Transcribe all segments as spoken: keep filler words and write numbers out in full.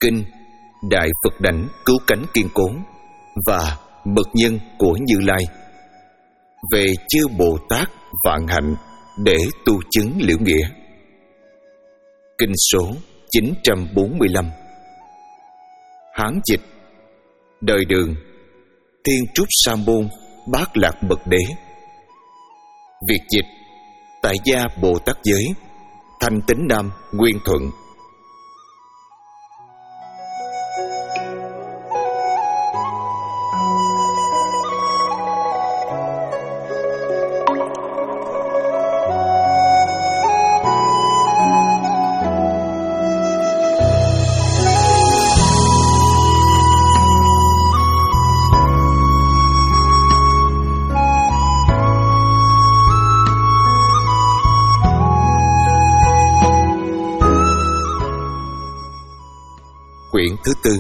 Kinh Đại Phật Đảnh Cứu Cánh Kiên Cố và Mật Nhân của Như Lai về chư Bồ Tát vạn hạnh để tu chứng liễu nghĩa. Kinh số chín trăm bốn mươi lăm. Hán dịch: Đời Đường, Thiên Trúc Sa Môn Bát Lạc Bậc Đế. Việt dịch: Tại gia Bồ Tát Giới, Thanh Tín Nam Nguyên Thuận. Quyển thứ tư.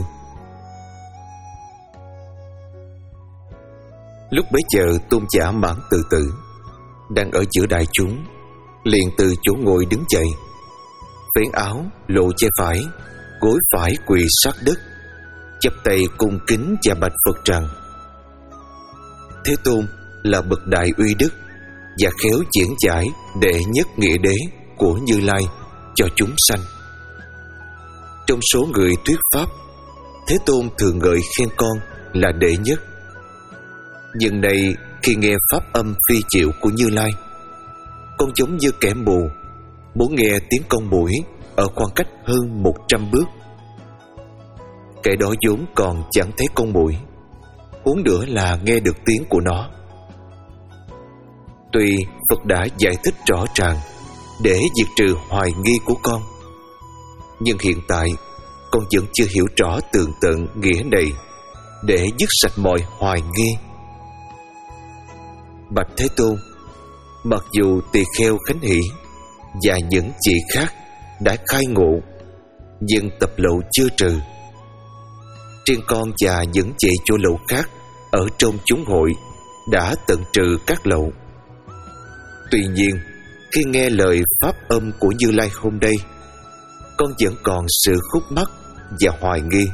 Lúc bấy giờ Tôn giả Mãn Từ Tử đang ở giữa đại chúng, liền từ chỗ ngồi đứng dậy, vén áo lộ vai phải, gối phải quỳ sát đất, chắp tay cung kính và bạch Phật rằng: Thế Tôn là bậc đại uy đức và khéo diễn giải đệ nhất nghĩa đế của Như Lai cho chúng sanh. Trong số người thuyết pháp, Thế Tôn thường ngợi khen con là đệ nhất. Nhưng nay khi nghe pháp âm phi diệu của Như Lai, con giống như kẻ mù muốn nghe tiếng con muỗi ở khoảng cách hơn một trăm bước. Kẻ đó vốn còn chẳng thấy con muỗi, huống nữa là nghe được tiếng của nó. Tuy Phật đã giải thích rõ ràng để diệt trừ hoài nghi của con, nhưng hiện tại con vẫn chưa hiểu rõ tường tận nghĩa này để dứt sạch mọi hoài nghi. Bạch Thế Tôn, mặc dù tỳ kheo Khánh Hỷ và những vị khác đã khai ngộ, nhưng tập lậu chưa trừ. Riêng con và những vị chỗ lậu khác ở trong chúng hội đã tận trừ các lậu. Tuy nhiên, khi nghe lời pháp âm của Như Lai hôm nay, con vẫn còn sự khúc mắc và hoài nghi.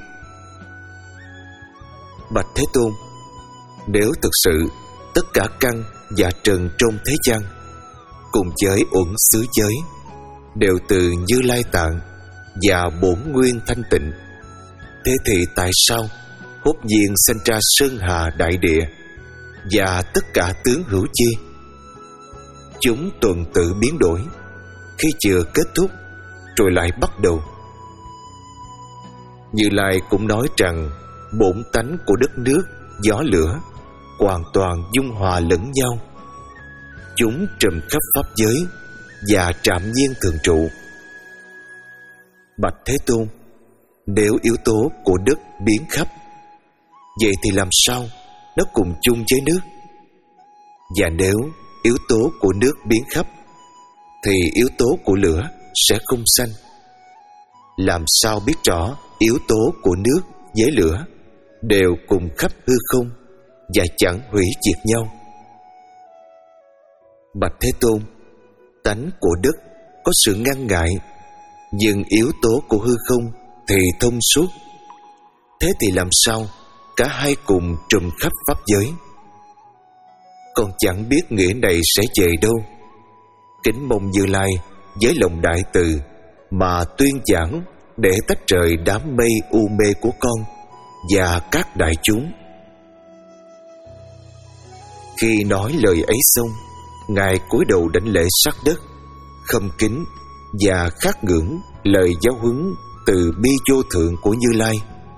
Bạch Thế Tôn, nếu thực sự tất cả căn và trần trong thế gian cùng với uẩn xứ giới đều từ Như Lai Tạng và bổn nguyên thanh tịnh, thế thì tại sao hốt nhiên sanh ra sơn hà đại địa và tất cả tướng hữu chi? Chúng tuần tự biến đổi, khi chưa kết thúc rồi lại bắt đầu. Như Lai cũng nói rằng bổn tánh của đất nước, gió lửa hoàn toàn dung hòa lẫn nhau. Chúng trùm khắp pháp giới và trạm nhiên thường trụ. Bạch Thế Tôn, nếu yếu tố của đất biến khắp, vậy thì làm sao nó cùng chung với nước? Và nếu yếu tố của nước biến khắp, thì yếu tố của lửa sẽ không sanh. Làm sao biết rõ yếu tố của nước với lửa đều cùng khắp hư không và chẳng hủy diệt nhau? Bạch Thế Tôn, tánh của đất có sự ngăn ngại, nhưng yếu tố của hư không thì thông suốt. Thế thì làm sao cả hai cùng trùm khắp pháp giới? Con chẳng biết nghĩa này sẽ về đâu. Kính mong Như Lai với lòng đại từ mà tuyên giảng để tách rời đám mây u mê của con và các đại chúng. Khi nói lời ấy xong, Ngài cúi đầu đảnh lễ sát đất, khâm kính và khát ngưỡng lời giáo huấn từ bi vô thượng của Như Lai.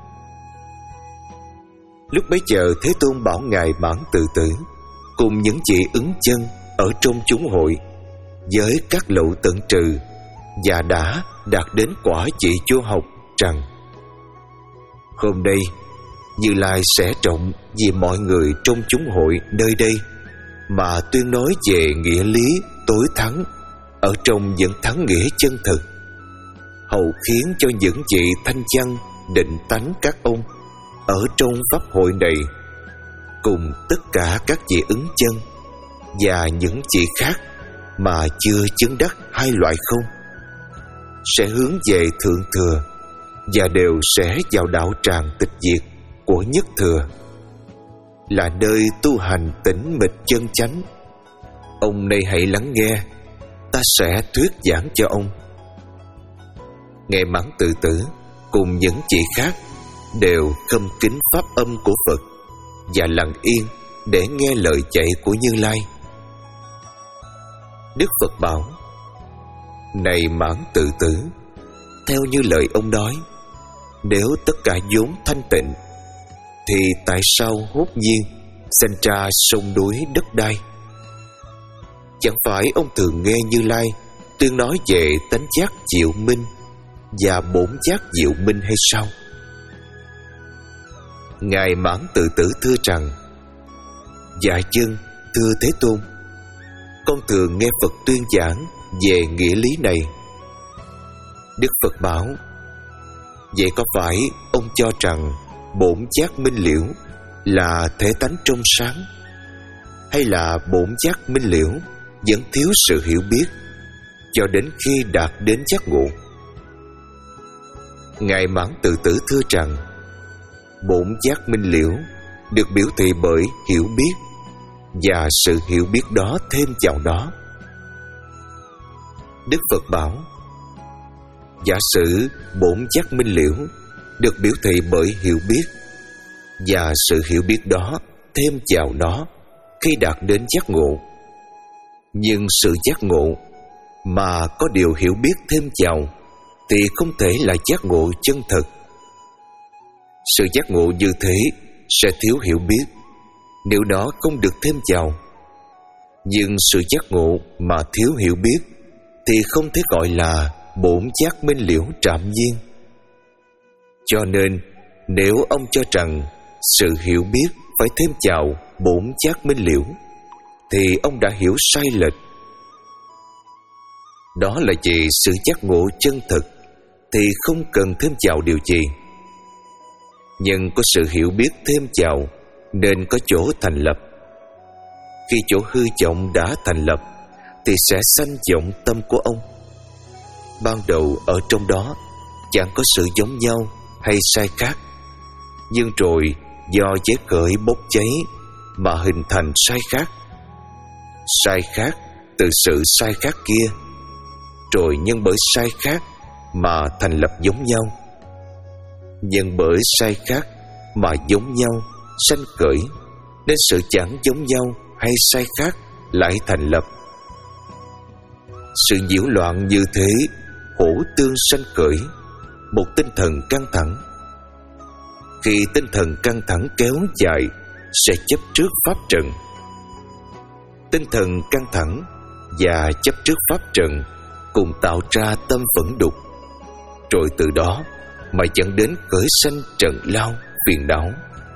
Lúc bấy giờ Thế Tôn bảo Ngài Mãn Từ Tử cùng những vị ứng chân ở trong chúng hội với các lậu tận trừ và đã đạt đến quả vị vô học rằng: Hôm nay Như Lai sẽ trọng vì mọi người trong chúng hội nơi đây mà tuyên nói về nghĩa lý tối thắng ở trong những thắng nghĩa chân thực, hầu khiến cho những vị thanh văn định tánh các ông ở trong pháp hội này cùng tất cả các vị ứng chân và những vị khác mà chưa chứng đắc hai loại không sẽ hướng về thượng thừa và đều sẽ vào đạo tràng tịch diệt của Nhất Thừa, là nơi tu hành tĩnh mịch chân chánh. Ông này hãy lắng nghe, ta sẽ thuyết giảng cho ông. Ngài Mãn Tự Tử cùng những vị khác đều khâm kính pháp âm của Phật và lặng yên để nghe lời dạy của Như Lai. Đức Phật bảo: này Mãn Tự Tử, theo như lời ông nói, nếu tất cả vốn thanh tịnh thì tại sao hốt nhiên sinh ra sông núi đất đai? Chẳng phải ông thường nghe Như Lai tuyên nói về tánh giác diệu minh và bổn giác diệu minh hay sao? Ngài Mãn Tự Tử thưa rằng: dạ vâng, thưa Thế Tôn, con thường nghe Phật tuyên giảng về nghĩa lý này. Đức Phật bảo: vậy có phải ông cho rằng bổn giác minh liễu là thể tánh trong sáng, hay là bổn giác minh liễu vẫn thiếu sự hiểu biết cho đến khi đạt đến giác ngộ? Ngài Mãn Tự Tử thưa rằng: bổn giác minh liễu được biểu thị bởi hiểu biết, và sự hiểu biết đó thêm vào đó. Đức Phật bảo: giả sử bổn giác minh liễu được biểu thị bởi hiểu biết, và sự hiểu biết đó thêm vào nó khi đạt đến giác ngộ, nhưng sự giác ngộ mà có điều hiểu biết thêm vào thì không thể là giác ngộ chân thật. Sự giác ngộ như thế sẽ thiếu hiểu biết nếu nó không được thêm vào, nhưng sự giác ngộ mà thiếu hiểu biết thì không thể gọi là bổn giác minh liễu trạm nhiên. Cho nên nếu ông cho rằng sự hiểu biết phải thêm vào bổn giác minh liễu thì ông đã hiểu sai lệch. Đó là vì sự giác ngộ chân thực thì không cần thêm vào điều gì, nhưng có sự hiểu biết thêm vào nên có chỗ thành lập. Khi chỗ hư vọng đã thành lập thì sẽ sanh vọng tâm của ông. Ban đầu ở trong đó chẳng có sự giống nhau hay sai khác, nhưng rồi do chế khởi bốc cháy mà hình thành sai khác. Sai khác từ sự sai khác kia, rồi nhân bởi sai khác mà thành lập giống nhau. Nhân bởi sai khác mà giống nhau sanh khởi, nên sự chẳng giống nhau hay sai khác lại thành lập. Sự nhiễu loạn như thế hỗ tương sanh khởi một tinh thần căng thẳng. Khi tinh thần căng thẳng kéo dài sẽ chấp trước pháp trần. Tinh thần căng thẳng và chấp trước pháp trần cùng tạo ra tâm phẫn đục, rồi từ đó mà dẫn đến khởi sanh trần lao phiền não.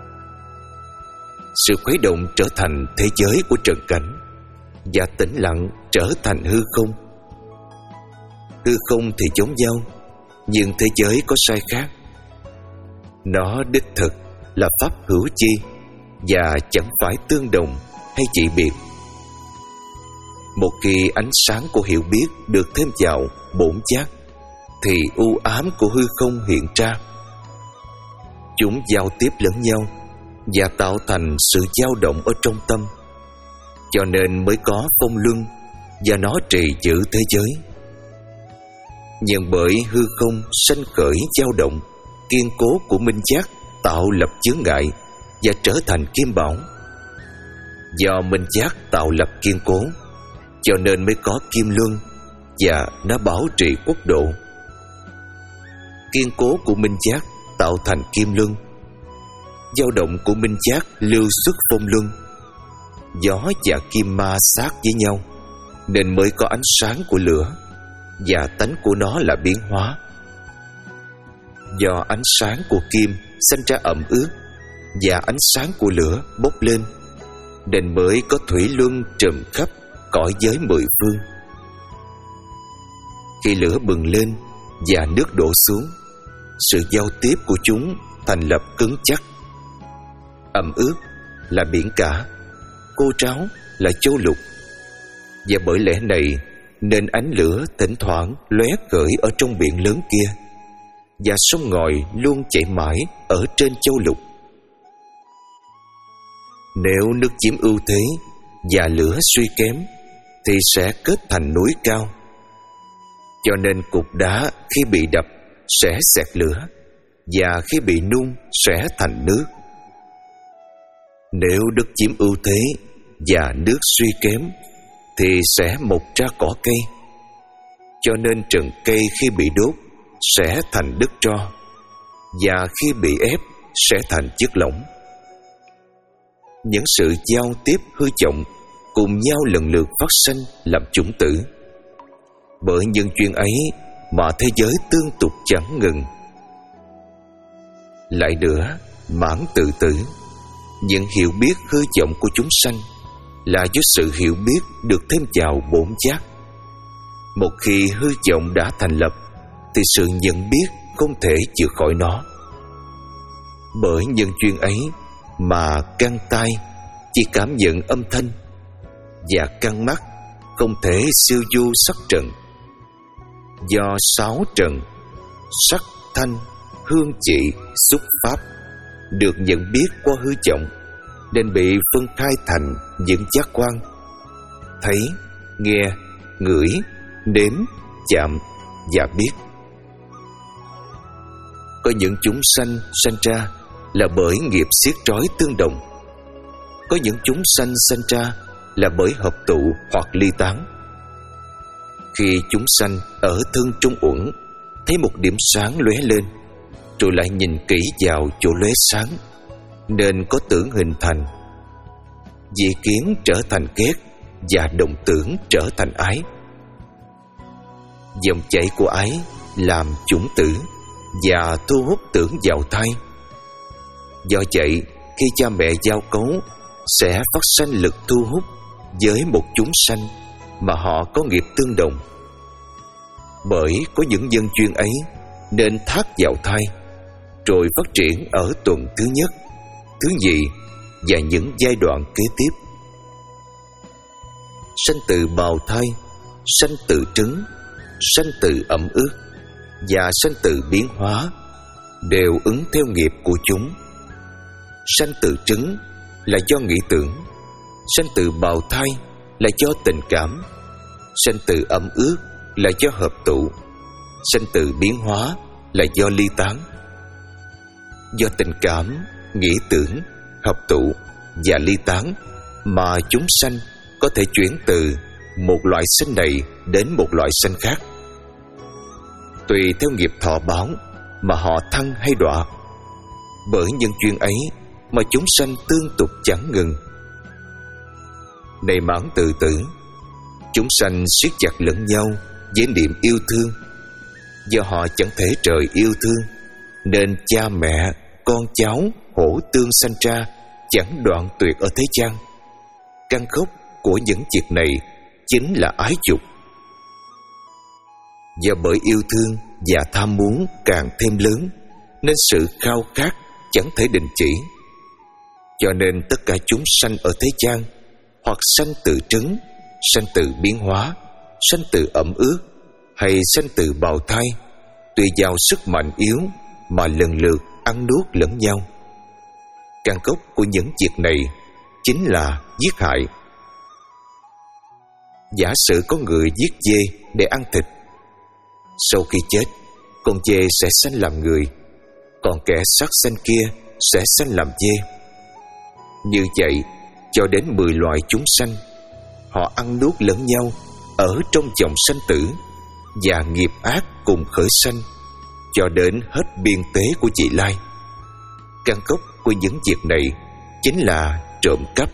Sự khuấy động trở thành thế giới của trần cảnh, và tĩnh lặng trở thành hư không. Hư không thì giống nhau, nhưng thế giới có sai khác. Nó đích thực là pháp hữu chi, và chẳng phải tương đồng hay dị biệt. Một khi ánh sáng của hiểu biết được thêm vào bổn giác thì u ám của hư không hiện ra. Chúng giao tiếp lẫn nhau và tạo thành sự dao động ở trong tâm, cho nên mới có phong luân và nó trì giữ thế giới. Nhưng bởi hư không sanh khởi dao động, kiên cố của minh giác tạo lập chướng ngại và trở thành kim bảo. Do minh giác tạo lập kiên cố, cho nên mới có kim luân và nó bảo trì quốc độ. Kiên cố của minh giác tạo thành kim luân, dao động của minh giác lưu xuất phong luân. Gió và kim ma sát với nhau nên mới có ánh sáng của lửa, và tánh của nó là biến hóa. Do ánh sáng của kim sinh ra ẩm ướt và ánh sáng của lửa bốc lên, nên mới có thủy luân trùm khắp cõi giới mười phương. Khi lửa bừng lên và nước đổ xuống, sự giao tiếp của chúng thành lập cứng chắc. Ẩm ướt là biển cả, cô tráo là châu lục, và bởi lẽ này nên ánh lửa thỉnh thoảng lóe khởi ở trong biển lớn kia, và sông ngòi luôn chảy mãi ở trên châu lục. Nếu nước chiếm ưu thế và lửa suy kém thì sẽ kết thành núi cao. Cho nên cục đá khi bị đập sẽ xẹt lửa, và khi bị nung sẽ thành nước. Nếu đất chiếm ưu thế và nước suy kém thì sẽ mọc ra cỏ cây. Cho nên trần cây khi bị đốt sẽ thành đất tro, và khi bị ép sẽ thành chất lỏng. Những sự giao tiếp hư vọng cùng nhau lần lượt phát sinh làm chủng tử. Bởi nhân duyên ấy mà thế giới tương tục chẳng ngừng. Lại nữa, mãn tự tử, những hiểu biết hư vọng của chúng sanh là do sự hiểu biết được thêm vào bổn giác. Một khi hư vọng đã thành lập thì sự nhận biết không thể chữa khỏi nó. Bởi nhân duyên ấy mà căn tai chỉ cảm nhận âm thanh, và căn mắt không thể siêu du sắc trần. Do sáu trần sắc, thanh, hương, vị, xúc, pháp được nhận biết qua hư vọng, nên bị phân khai thành những giác quan: thấy, nghe, ngửi, nếm, chạm và biết. Có những chúng sanh sanh ra là bởi nghiệp xiết trói tương đồng. Có những chúng sanh sanh ra là bởi hợp tụ hoặc ly tán. Khi chúng sanh ở thân trung uẩn thấy một điểm sáng lóe lên, rồi lại nhìn kỹ vào chỗ lóe sáng, nên có tưởng hình thành. Dị kiến trở thành ghét, và động tưởng trở thành ái. Dòng chảy của ái làm chủng tử và thu hút tưởng vào thai. Do vậy, khi cha mẹ giao cấu sẽ phát sanh lực thu hút với một chúng sanh mà họ có nghiệp tương đồng. Bởi có những nhân duyên ấy nên thác vào thai, rồi phát triển ở tuần thứ nhất, thứ nhì và những giai đoạn kế tiếp. Sanh từ bào thai, sanh từ trứng, sanh từ ẩm ướt và sanh từ biến hóa đều ứng theo nghiệp của chúng. Sanh từ trứng là do nghĩ tưởng, sanh từ bào thai là do tình cảm, sanh từ ẩm ướt là do hợp tụ, sanh từ biến hóa là do ly tán. Do tình cảm, nghĩ tưởng, hợp tụ và ly tán mà chúng sanh có thể chuyển từ một loại sanh này đến một loại sanh khác. Tùy theo nghiệp thọ báo mà họ thăng hay đọa. Bởi nhân duyên ấy mà chúng sanh tương tục chẳng ngừng. Này mãn tự tử, chúng sanh siết chặt lẫn nhau với niệm yêu thương. Do họ chẳng thể trời yêu thương, nên cha mẹ, con cháu hổ tương sanh ra chẳng đoạn tuyệt ở thế gian. Căn gốc của những việc này chính là ái dục. Do bởi yêu thương và tham muốn càng thêm lớn, nên sự khao khát chẳng thể đình chỉ. Cho nên tất cả chúng sanh ở thế gian, hoặc sanh từ trứng, sanh từ biến hóa, sanh từ ẩm ướt, hay sanh từ bào thai, tùy vào sức mạnh yếu mà lần lượt ăn nuốt lẫn nhau. Căn gốc của những việc này chính là giết hại. Giả sử có người giết dê để ăn thịt, sau khi chết, con dê sẽ sanh làm người, còn kẻ sát sanh kia sẽ sanh làm dê. Như vậy, cho đến mười loài chúng sanh, họ ăn nuốt lẫn nhau ở trong dòng sanh tử, và nghiệp ác cùng khởi sanh, cho đến hết biên tế của vị lai. Căn gốc của những việc này chính là trộm cắp.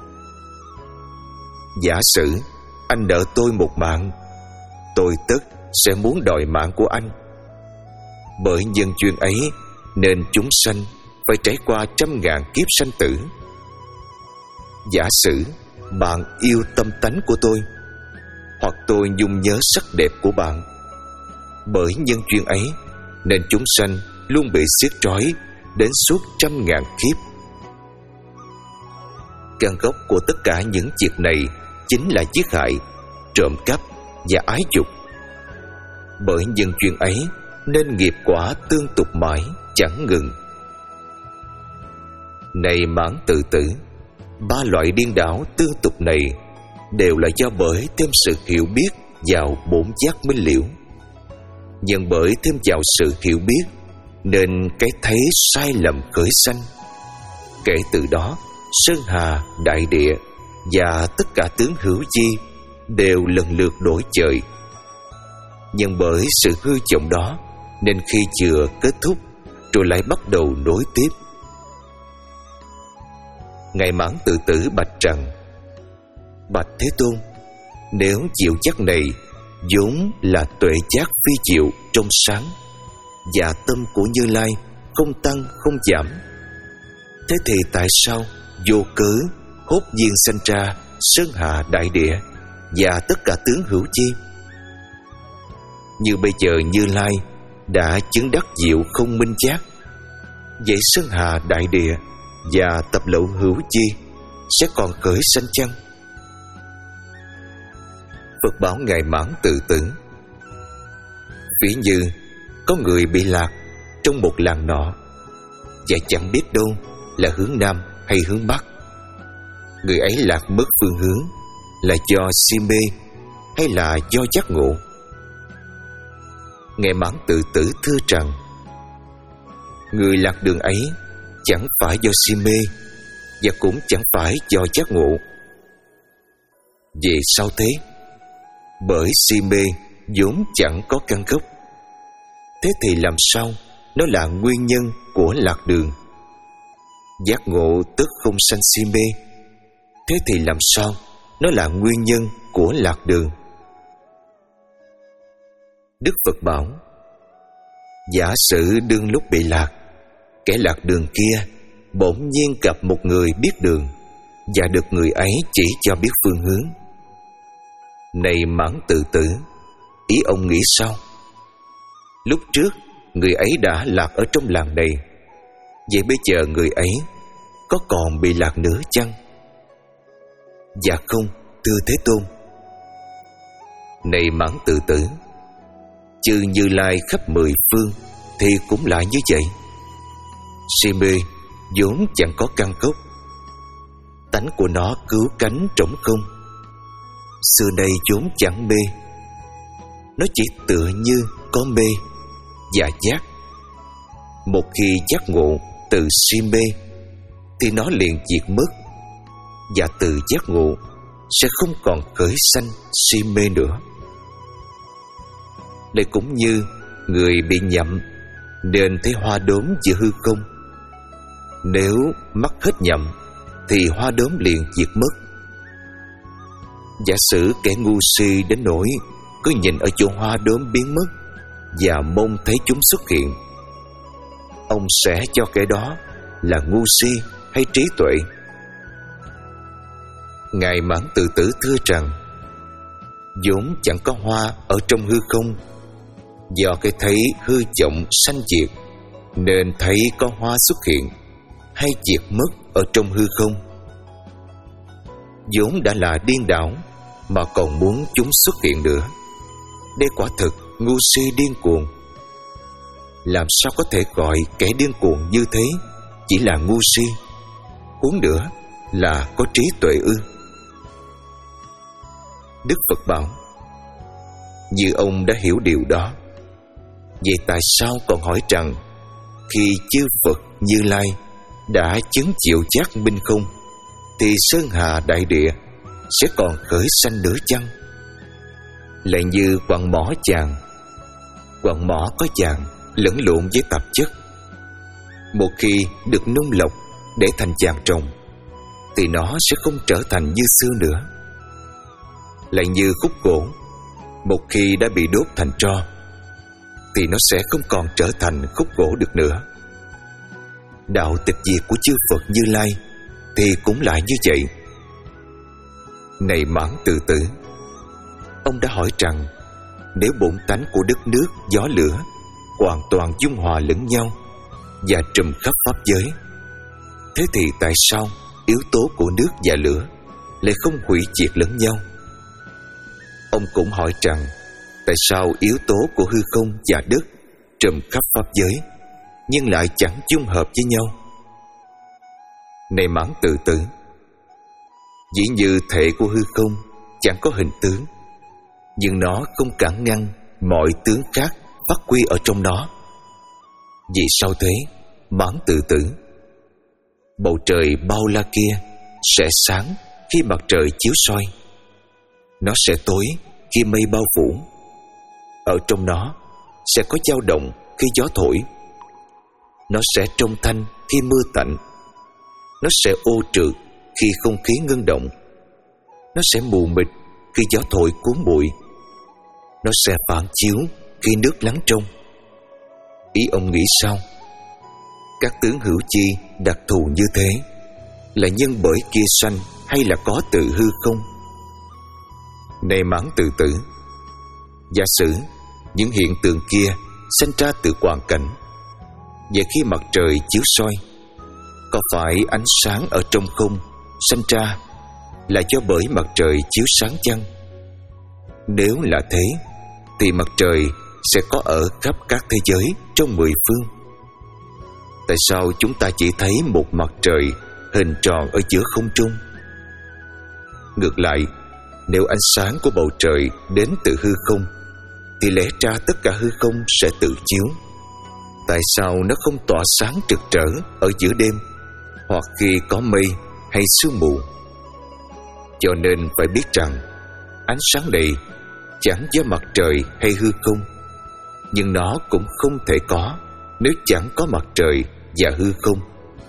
Giả sử anh nợ tôi một mạng, tôi tất sẽ muốn đòi mạng của anh. Bởi nhân duyên ấy nên chúng sanh phải trải qua trăm ngàn kiếp sanh tử. Giả sử bạn yêu tâm tánh của tôi, hoặc tôi nhung nhớ sắc đẹp của bạn. Bởi nhân duyên ấy nên chúng sanh luôn bị siết trói đến suốt trăm ngàn kiếp. Căn gốc của tất cả những việc này chính là giết hại, trộm cắp và ái dục. Bởi nhân duyên ấy nên nghiệp quả tương tục mãi chẳng ngừng. Này Mãn Tự Tử, ba loại điên đảo tương tục này đều là do bởi thêm sự hiểu biết vào bổn giác minh liễu. Nhưng bởi thêm vào sự hiểu biết nên cái thấy sai lầm khởi sanh. Kể từ đó, sơn hà, đại địa và tất cả tướng hữu chi đều lần lượt đổi trời. Nhưng bởi sự hư vọng đó nên khi chưa kết thúc rồi lại bắt đầu nối tiếp. Ngài Mãn Tự Tử bạch rằng: Bạch Thế Tôn, nếu diệu giác này vốn là tuệ giác phi diệu trong sáng, và tâm của Như Lai không tăng không giảm, thế thì tại sao vô cớ hốt nhiên sanh ra sơn hạ đại địa và tất cả tướng hữu chi? Như bây giờ Như Lai đã chứng đắc diệu không minh giác, vậy sơn hà đại địa và tập lậu hữu chi sẽ còn khởi sanh chăng? Phật bảo Ngài Mãn Tự Tử: Ví như có người bị lạc trong một làng nọ, và chẳng biết đâu là hướng Nam hay hướng Bắc. Người ấy lạc mất phương hướng là do si mê hay là do giác ngộ? Ngài Mãn Tự Tử thưa rằng: Người lạc đường ấy chẳng phải do si mê, và cũng chẳng phải do giác ngộ. Vì sao thế? Bởi si mê vốn chẳng có căn gốc. Thế thì làm sao nó là nguyên nhân của lạc đường? Giác ngộ tức không sanh si mê. Thế thì làm sao nó là nguyên nhân của lạc đường? Đức Phật bảo: Giả sử đương lúc bị lạc, kẻ lạc đường kia bỗng nhiên gặp một người biết đường, và được người ấy chỉ cho biết phương hướng. Này Mãn Tự Tử, ý ông nghĩ sao? Lúc trước người ấy đã lạc ở trong làng này, vậy bây giờ người ấy có còn bị lạc nữa chăng? Dạ không, thưa Thế Tôn. Này Mãn Tự Tử, chư Như Lai khắp mười phương thì cũng là như vậy. Si mê vốn chẳng có căn gốc, tánh của nó cứu cánh trống không. Xưa nay vốn chẳng mê, nó chỉ tựa như có mê và giác. Một khi giác ngộ từ si mê thì nó liền diệt mất, và từ giác ngộ sẽ không còn khởi sanh si mê nữa. Đây cũng như người bị nhậm nên thấy hoa đốm giữa hư không. Nếu mắc hết nhậm thì hoa đốm liền diệt mất. Giả sử kẻ ngu si đến nỗi cứ nhìn ở chỗ hoa đốm biến mất và mong thấy chúng xuất hiện, ông sẽ cho kẻ đó là ngu si hay trí tuệ? Ngài Mãn Tự Tử thưa rằng: vốn chẳng có hoa ở trong hư không, do cái thấy hư vọng sanh diệt nên thấy có hoa xuất hiện hay diệt mất ở trong hư không. Vốn đã là điên đảo mà còn muốn chúng xuất hiện nữa, đây quả thực ngu si điên cuồng. Làm sao có thể gọi kẻ điên cuồng như thế chỉ là ngu si, huống nữa là có trí tuệ ư? Đức Phật bảo: như ông đã hiểu điều đó, vậy tại sao còn hỏi rằng khi chư Phật Như Lai đã chứng diệu giác minh không thì sơn hà đại địa sẽ còn khởi sanh nữa chăng? Lại như quặng mỏ vàng, quặng mỏ có vàng lẫn lộn với tạp chất, một khi được nung lọc để thành vàng ròng thì nó sẽ không trở thành như xưa nữa. Lại như khúc gỗ, một khi đã bị đốt thành tro thì nó sẽ không còn trở thành khúc gỗ được nữa. Đạo tịch diệt của chư Phật Như Lai thì cũng lại như vậy. Này Mãn Tự Tử, ông đã hỏi rằng nếu bổn tánh của đất nước, gió lửa hoàn toàn dung hòa lẫn nhau và trùm khắp pháp giới, thế thì tại sao yếu tố của nước và lửa lại không hủy diệt lẫn nhau? Ông cũng hỏi rằng tại sao yếu tố của hư không và đất trùm khắp pháp giới, nhưng lại chẳng chung hợp với nhau. Này Mãn Tự Tử, dĩ như thể của hư không chẳng có hình tướng, nhưng nó không cản ngăn mọi tướng khác phát huy ở trong nó. Vì sao thế, Mãn Tự Tử? Bầu trời bao la kia sẽ sáng khi mặt trời chiếu soi, nó sẽ tối khi mây bao phủ. Ở trong nó sẽ có dao động khi gió thổi, nó sẽ trong thanh khi mưa tạnh, nó sẽ ô trượt khi không khí ngưng động, nó sẽ mù mịt khi gió thổi cuốn bụi, nó sẽ phản chiếu khi nước lắng trong. Ý ông nghĩ sao? Các tướng hữu chi đặc thù như thế là nhân bởi kia sanh hay là có từ hư không? Này Mãn Tự Tử, giả sử những hiện tượng kia sanh ra từ hoàn cảnh, vậy khi mặt trời chiếu soi, có phải ánh sáng ở trong không sanh ra là do bởi mặt trời chiếu sáng chăng? Nếu là thế, thì mặt trời sẽ có ở khắp các thế giới trong mười phương. Tại sao chúng ta chỉ thấy một mặt trời hình tròn ở giữa không trung? Ngược lại, nếu ánh sáng của bầu trời đến từ hư không, thì lẽ ra tất cả hư không sẽ tự chiếu. Tại sao nó không tỏa sáng trực trở ở giữa đêm, hoặc khi có mây hay sương mù? Cho nên phải biết rằng ánh sáng này chẳng do mặt trời hay hư không, nhưng nó cũng không thể có nếu chẳng có mặt trời và hư không.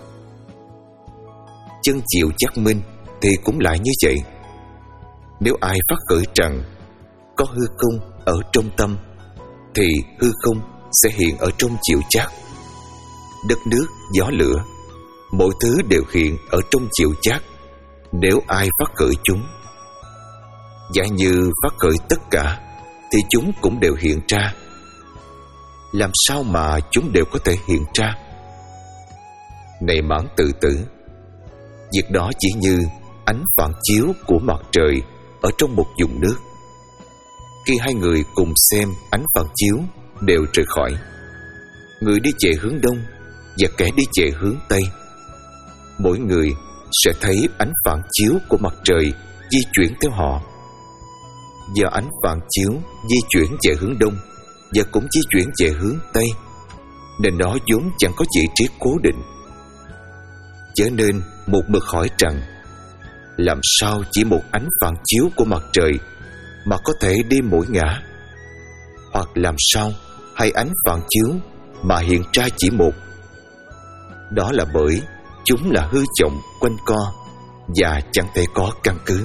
Chân chịu giác minh thì cũng lại như vậy. Nếu ai phát khởi rằng có hư không ở trong tâm, thì hư không sẽ hiện ở trong chịu giác. Đất nước, gió lửa, mọi thứ đều hiện ở trong chịu giác nếu ai phát khởi chúng. Giả như phát khởi tất cả, thì chúng cũng đều hiện ra. Làm sao mà chúng đều có thể hiện ra? Này Mãn Tự Tử, việc đó chỉ như ánh phản chiếu của mặt trời ở trong một vùng nước. Khi hai người cùng xem ánh phản chiếu đều rời khỏi, người đi về hướng đông và kẻ đi về hướng tây, mỗi người sẽ thấy ánh phản chiếu của mặt trời di chuyển theo họ. Do ánh phản chiếu di chuyển về hướng đông và cũng di chuyển về hướng tây, nên nó vốn chẳng có vị trí cố định. Cho nên một mực hỏi rằng, làm sao chỉ một ánh phản chiếu của mặt trời mà có thể đi mỗi ngã? Hoặc làm sao hai ánh phản chiếu mà hiện ra chỉ một? Đó là bởi chúng là hư vọng quanh co và chẳng thể có căn cứ.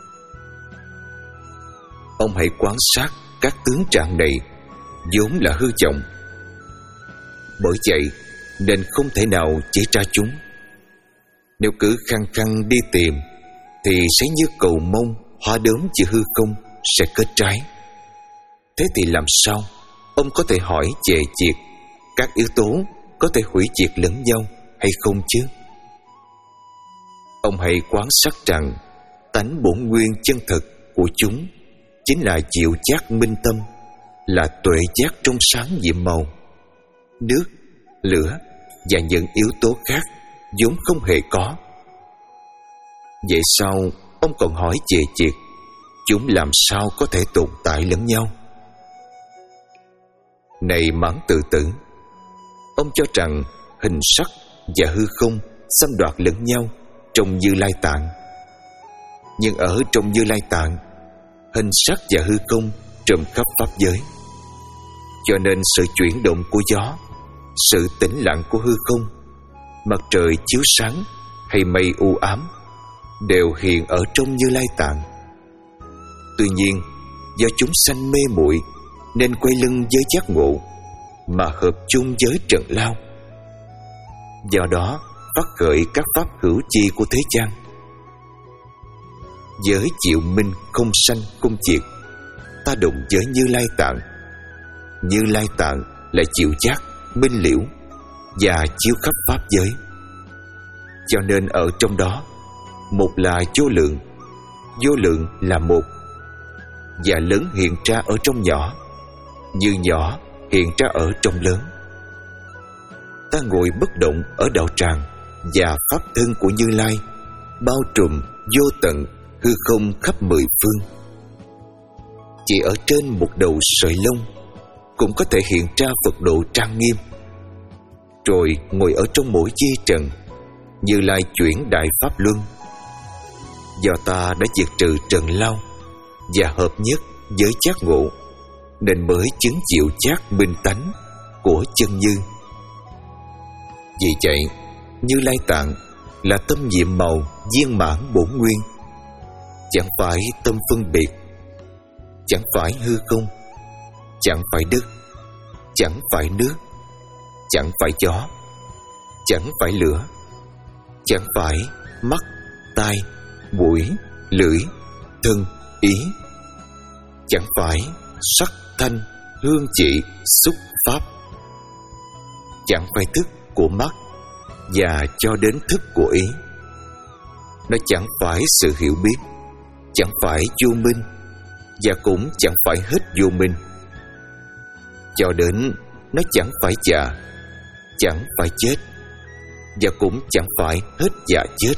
Ông hãy quan sát các tướng trạng này vốn là hư vọng. Bởi vậy nên không thể nào chỉ ra chúng. Nếu cứ khăng khăng đi tìm, thì sẽ như cầu mong hoa đốm giữa hư không sẽ kết trái. Thế thì làm sao ông có thể hỏi về việc các yếu tố có thể hủy diệt lẫn nhau hay không chứ? Ông hãy quan sát rằng tánh bổn nguyên chân thực của chúng chính là diệu giác minh tâm, là tuệ giác trong sáng nhiệm màu. Nước, lửa và những yếu tố khác vốn không hề có. Vậy sao ông còn hỏi về việc chúng làm sao có thể tồn tại lẫn nhau? Này Mãn Tự Tử, ông cho rằng hình sắc và hư không xâm đoạt lẫn nhau trong Như Lai Tạng. Nhưng ở trong Như Lai Tạng, hình sắc và hư không trùm khắp pháp giới. Cho nên sự chuyển động của gió, sự tĩnh lặng của hư không, mặt trời chiếu sáng hay mây u ám đều hiện ở trong Như Lai Tạng. Tuy nhiên, do chúng sanh mê muội nên quay lưng với giác ngộ mà hợp chung với trần lao. Do đó phát khởi các pháp hữu chi của thế gian. Giới diệu minh không sanh không diệt, ta đồng với Như Lai Tạng. Như Lai Tạng là diệu giác minh liễu và chiếu khắp pháp giới. Cho nên ở trong đó, một là vô lượng, vô lượng là một, và lớn hiện ra ở trong nhỏ, như nhỏ hiện ra ở trong lớn. Ta ngồi bất động ở đạo tràng, và pháp thân của Như Lai bao trùm vô tận hư không khắp mười phương. Chỉ ở trên một đầu sợi lông cũng có thể hiện ra Phật độ trang nghiêm. Rồi ngồi ở trong mỗi chi trần, Như Lai chuyển đại pháp luân. Do ta đã diệt trừ trần lao và hợp nhất với giác ngộ, nên mới chứng chịu giác minh tánh của chân như. Vì vậy, Như Lai Tạng là tâm nhiệm màu viên mãn bổn nguyên, chẳng phải tâm phân biệt, chẳng phải hư không, chẳng phải đất, chẳng phải nước, chẳng phải gió, chẳng phải lửa, chẳng phải mắt, tai, mũi, lưỡi, thân, ý, chẳng phải sắc, thanh, hương, vị, xúc, pháp, chẳng phải thức của mắt và cho đến thức của ý. Nó chẳng phải sự hiểu biết, chẳng phải vô minh, và cũng chẳng phải hết vô minh. Cho đến nó chẳng phải già, chẳng phải chết, và cũng chẳng phải hết già chết.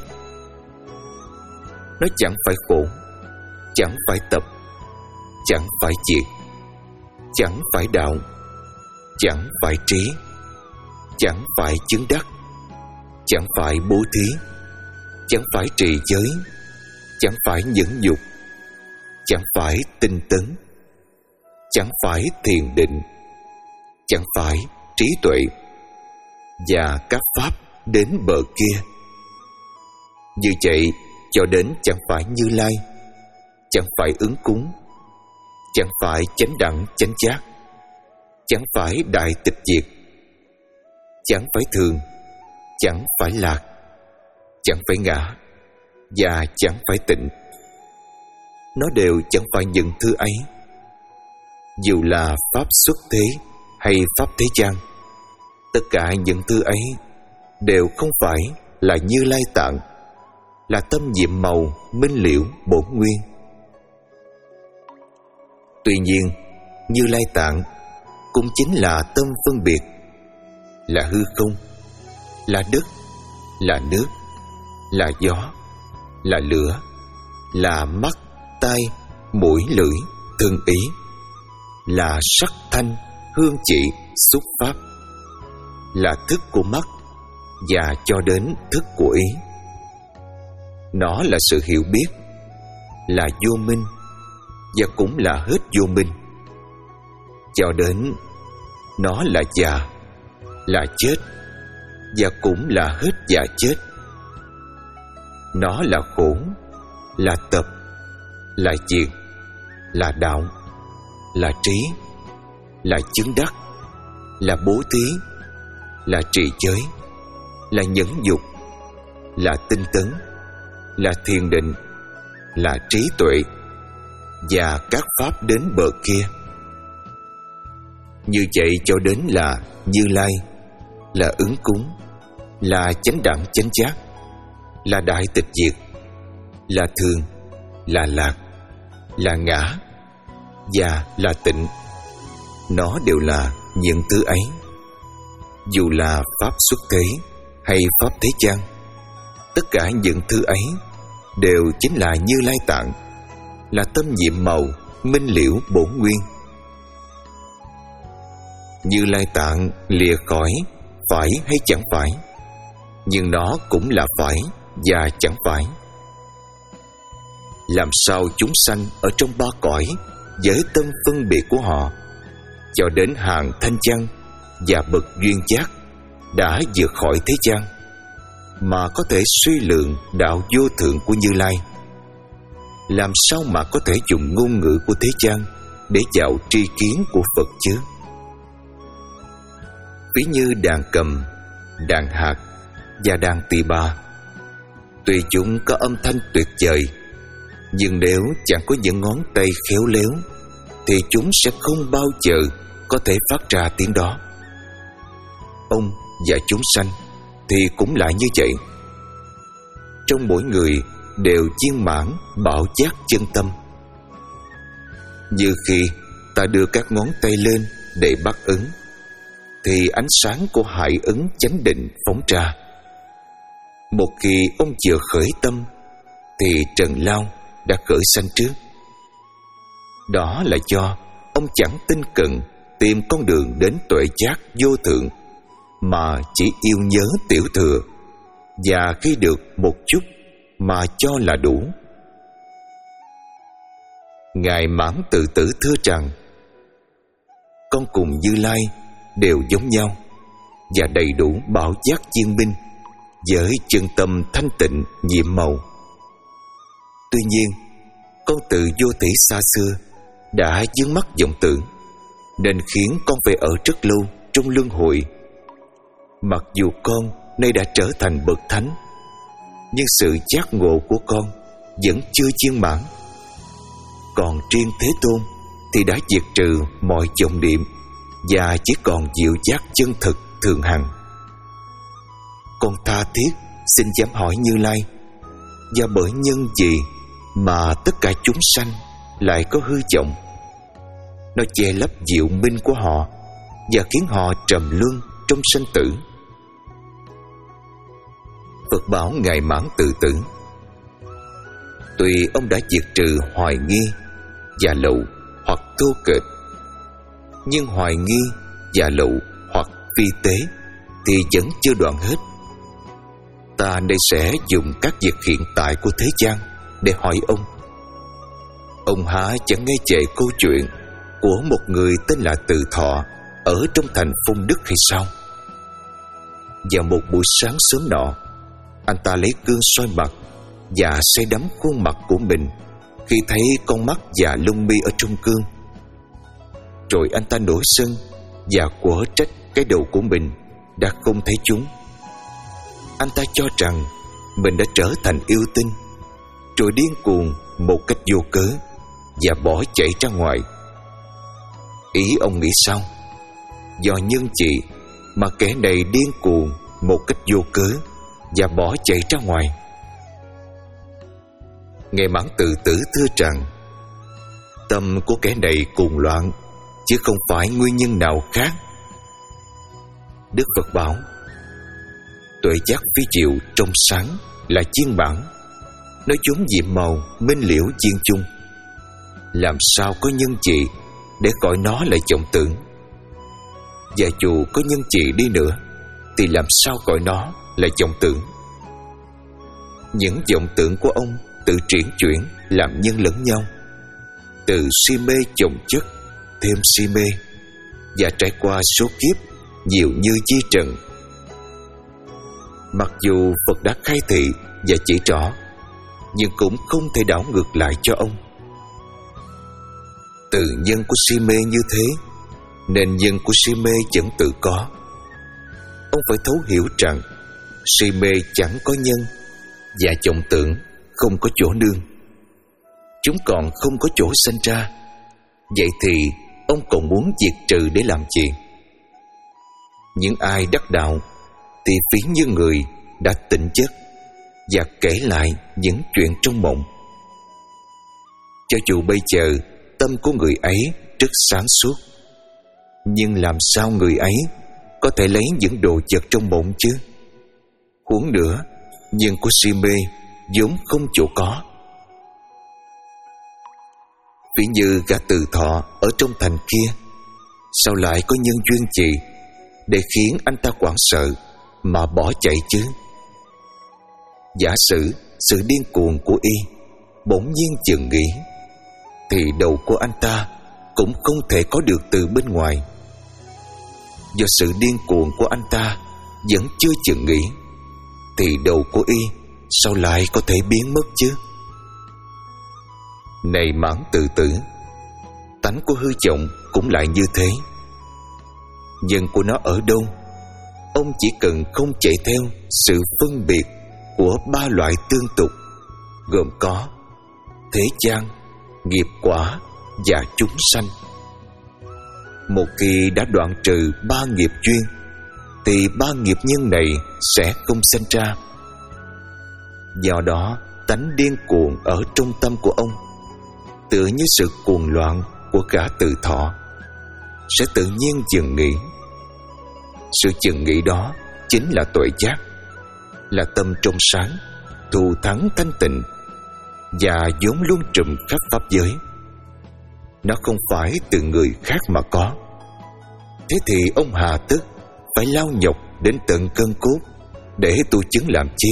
Nó chẳng phải khổ, chẳng phải tập, chẳng phải diệt, chẳng phải đạo, chẳng phải trí, chẳng phải chứng đắc, chẳng phải bố thí, chẳng phải trì giới, chẳng phải nhẫn nhục, chẳng phải tinh tấn, chẳng phải thiền định, chẳng phải trí tuệ, và các pháp đến bờ kia. Như vậy cho đến chẳng phải Như Lai, chẳng phải ứng cúng, chẳng phải chánh đẳng chánh giác, chẳng phải đại tịch diệt, chẳng phải thường, chẳng phải lạc, chẳng phải ngã, và chẳng phải tịnh. Nó đều chẳng phải những thứ ấy. Dù là pháp xuất thế hay pháp thế gian, tất cả những thứ ấy đều không phải là Như Lai Tạng, là tâm nhiệm màu minh liễu bổn nguyên. Tuy nhiên, Như Lai Tạng cũng chính là tâm phân biệt, là hư không, là đất, là nước, là gió, là lửa, là mắt, tai, mũi, lưỡi, thân, ý, là sắc, thanh, hương, vị, xúc, pháp, là thức của mắt và cho đến thức của ý. Nó là sự hiểu biết, là vô minh, và cũng là hết vô minh. Cho đến nó là già, là chết, và cũng là hết già chết. Nó là khổ, là tập, là diệt, là đạo, là trí, là chứng đắc, là bố thí, là trì giới, là nhẫn dục, là tinh tấn, là thiền định, là trí tuệ, và các pháp đến bờ kia. Như vậy cho đến là Như Lai, là ứng cúng, là chánh đẳng chánh giác, là đại tịch diệt, là thường, là lạc, là ngã, và là tịnh. Nó đều là những thứ ấy. Dù là pháp xuất thế hay pháp thế gian, tất cả những thứ ấy đều chính là Như Lai Tạng, là tâm nhiệm màu minh liễu bổn nguyên. Như Lai Tạng lìa khỏi phải hay chẳng phải, nhưng nó cũng là phải và chẳng phải. Làm sao chúng sanh ở trong ba cõi với tâm phân biệt của họ, cho đến hàng thanh văn và bậc duyên giác đã vượt khỏi thế gian, mà có thể suy lượng đạo vô thượng của Như Lai? Làm sao mà có thể dùng ngôn ngữ của thế gian để vào tri kiến của Phật chứ? Ví như đàn cầm, đàn hạt và đàn tỳ bà, tuy chúng có âm thanh tuyệt vời, nhưng nếu chẳng có những ngón tay khéo léo thì chúng sẽ không bao giờ có thể phát ra tiếng đó. Ông và chúng sanh thì cũng lại như vậy. Trong mỗi người đều viên mãn bảo giác chân tâm. Như khi ta đưa các ngón tay lên để bắt ứng, thì ánh sáng của hải ứng chánh định phóng ra. Một khi ông vừa khởi tâm, thì Trần Lao đã khởi sanh trước. Đó là do ông chẳng tinh cần tìm con đường đến tuệ giác vô thượng, mà chỉ yêu nhớ tiểu thừa, và khi được một chút mà cho là đủ. Ngài Mãn Tự Tử thưa rằng: con cùng Như Lai đều giống nhau và đầy đủ bảo giác viên minh, với chân tâm thanh tịnh nhiệm màu. Tuy nhiên, con từ vô tỷ xa xưa đã vướng mắc vọng tưởng, nên khiến con phải ở rất lâu trong luân hồi. Mặc dù con nay đã trở thành bậc thánh, nhưng sự giác ngộ của con vẫn chưa viên mãn. Còn riêng Thế Tôn thì đã diệt trừ mọi vọng niệm và chỉ còn diệu giác chân thực thường hằng. Con tha thiết xin dám hỏi Như Lai, và bởi nhân gì mà tất cả chúng sanh lại có hư vọng? Nó che lấp diệu minh của họ và khiến họ trầm luân trong sanh tử. Phật bảo Ngài Mãn Tự Tử: tuy ông đã diệt trừ hoài nghi và lậu hoặc thô kệch, nhưng hoài nghi và lậu hoặc phi tế thì vẫn chưa đoạn hết. Ta đây sẽ dùng các việc hiện tại của thế gian để hỏi ông. Ông há chẳng nghe kể câu chuyện của một người tên là Từ Thọ ở trong thành Phong Đức hay sao? Vào một buổi sáng sớm nọ, anh ta lấy gương soi mặt và say đắm khuôn mặt của mình khi thấy con mắt và lông mi ở trong gương. Rồi anh ta nổi sân và quở trách cái đầu của mình đã không thấy chúng. Anh ta cho rằng mình đã trở thành yêu tinh, rồi điên cuồng một cách vô cớ và bỏ chạy ra ngoài. Ý ông nghĩ sao? Do nhân trị mà kẻ này điên cuồng một cách vô cớ và bỏ chạy ra ngoài. Ngài Mãn Tự Tử thưa rằng: tâm của kẻ này cuồng loạn, chứ không phải nguyên nhân nào khác. Đức Phật bảo: tuệ giác phi diệu trong sáng là viên bản, nó vốn nhiệm màu minh liễu viên chung. Làm sao có nhân trị để gọi nó là vọng tưởng? Và dù có nhân trị đi nữa thì làm sao gọi nó là vọng tưởng? Những vọng tưởng của ông tự triển chuyển làm nhân lẫn nhau, từ si mê chồng chất thêm si mê, và trải qua số kiếp nhiều như di trần. Mặc dù Phật đã khai thị và chỉ rõ, nhưng cũng không thể đảo ngược lại cho ông. Từ nhân của si mê như thế, nên nhân của si mê vẫn tự có. Ông phải thấu hiểu rằng si mê chẳng có nhân, và vọng tưởng không có chỗ nương. Chúng còn không có chỗ sanh ra. Vậy thì ông còn muốn diệt trừ để làm gì? Những ai đắc đạo thì phí như người đã tỉnh giấc và kể lại những chuyện trong mộng. Cho dù bây giờ tâm của người ấy rất sáng suốt, nhưng làm sao người ấy có thể lấy những đồ vật trong mộng chứ? Huống nữa, nhân của si mê vốn không chỗ có. Ví như gã Từ Thọ ở trong thành kia, sao lại có nhân duyên gì để khiến anh ta hoảng sợ mà bỏ chạy chứ? Giả sử sự điên cuồng của y bỗng nhiên dừng nghỉ, thì đầu của anh ta cũng không thể có được từ bên ngoài. Do sự điên cuồng của anh ta vẫn chưa dừng nghỉ, thì đầu của y sao lại có thể biến mất chứ? Này Mãn Tự Tử, tánh của hư vọng cũng lại như thế. Nhân của nó ở đâu? Ông chỉ cần không chạy theo sự phân biệt của ba loại tương tục, gồm có thế gian, nghiệp quả và chúng sanh. Một khi đã đoạn trừ ba nghiệp duyên, thì ba nghiệp nhân này sẽ không sanh ra. Do đó, tánh điên cuồng ở trong tâm của ông tựa như sự cuồng loạn của gã Từ Thọ. sẽ tự nhiên chừng nghĩ. Sự chừng nghĩ đó chính là tuệ giác, là tâm trong sáng, thù thắng thanh tịnh, và vốn luôn trùm khắp pháp giới. Nó không phải từ người khác mà có. Thế thì ông hà tất phải lao nhọc đến tận cân cốt để tu chứng làm chi?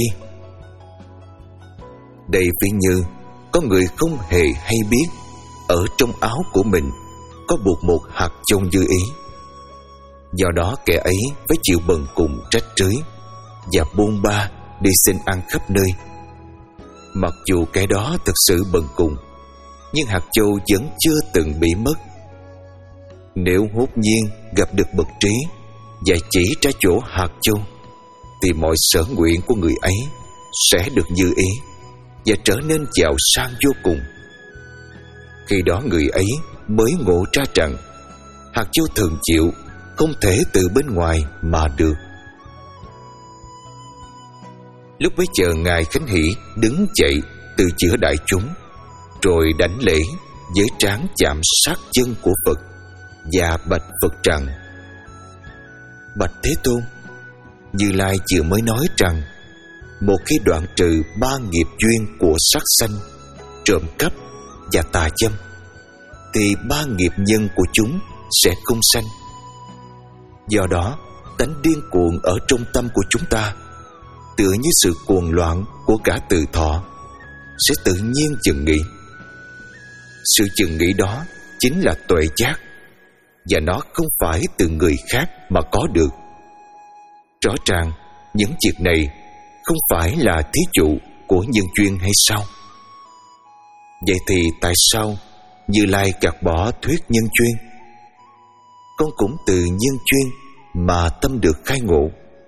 Đây ví như có người không hề hay biết ở trong áo của mình có buộc một hạt châu như ý. Do đó kẻ ấy phải chịu bần cùng trách trưới và buôn ba đi xin ăn khắp nơi. Mặc dù kẻ đó thực sự bần cùng, nhưng hạt châu vẫn chưa từng bị mất. Nếu hốt nhiên gặp được bậc trí và chỉ ra chỗ hạt châu, thì mọi sở nguyện của người ấy sẽ được như ý và trở nên giàu sang vô cùng. Khi đó người ấy mới ngộ ra rằng hạt châu thường chịu không thể từ bên ngoài mà được. Lúc bấy giờ Ngài Khánh Hỷ đứng dậy từ giữa đại chúng, rồi đảnh lễ với trán chạm sát chân của Phật và bạch Phật rằng: Bạch Thế Tôn, Như Lai vừa mới nói rằng một khi đoạn trừ ba nghiệp duyên của sát sanh, trộm cắp và tà dâm, thì ba nghiệp nhân của chúng sẽ không sanh. Do đó, tánh điên cuồng ở trong tâm của chúng ta, tựa như sự cuồng loạn của cả từ thọ, sẽ tự nhiên chừng nghĩ. Sự chừng nghĩ đó chính là tuệ giác, và nó không phải từ người khác mà có được. Rõ ràng những việc này không phải là thí dụ của nhân duyên hay sao? Vậy thì tại sao Như Lai gạt bỏ thuyết nhân duyên? Con cũng từ nhân duyên mà tâm được khai ngộ.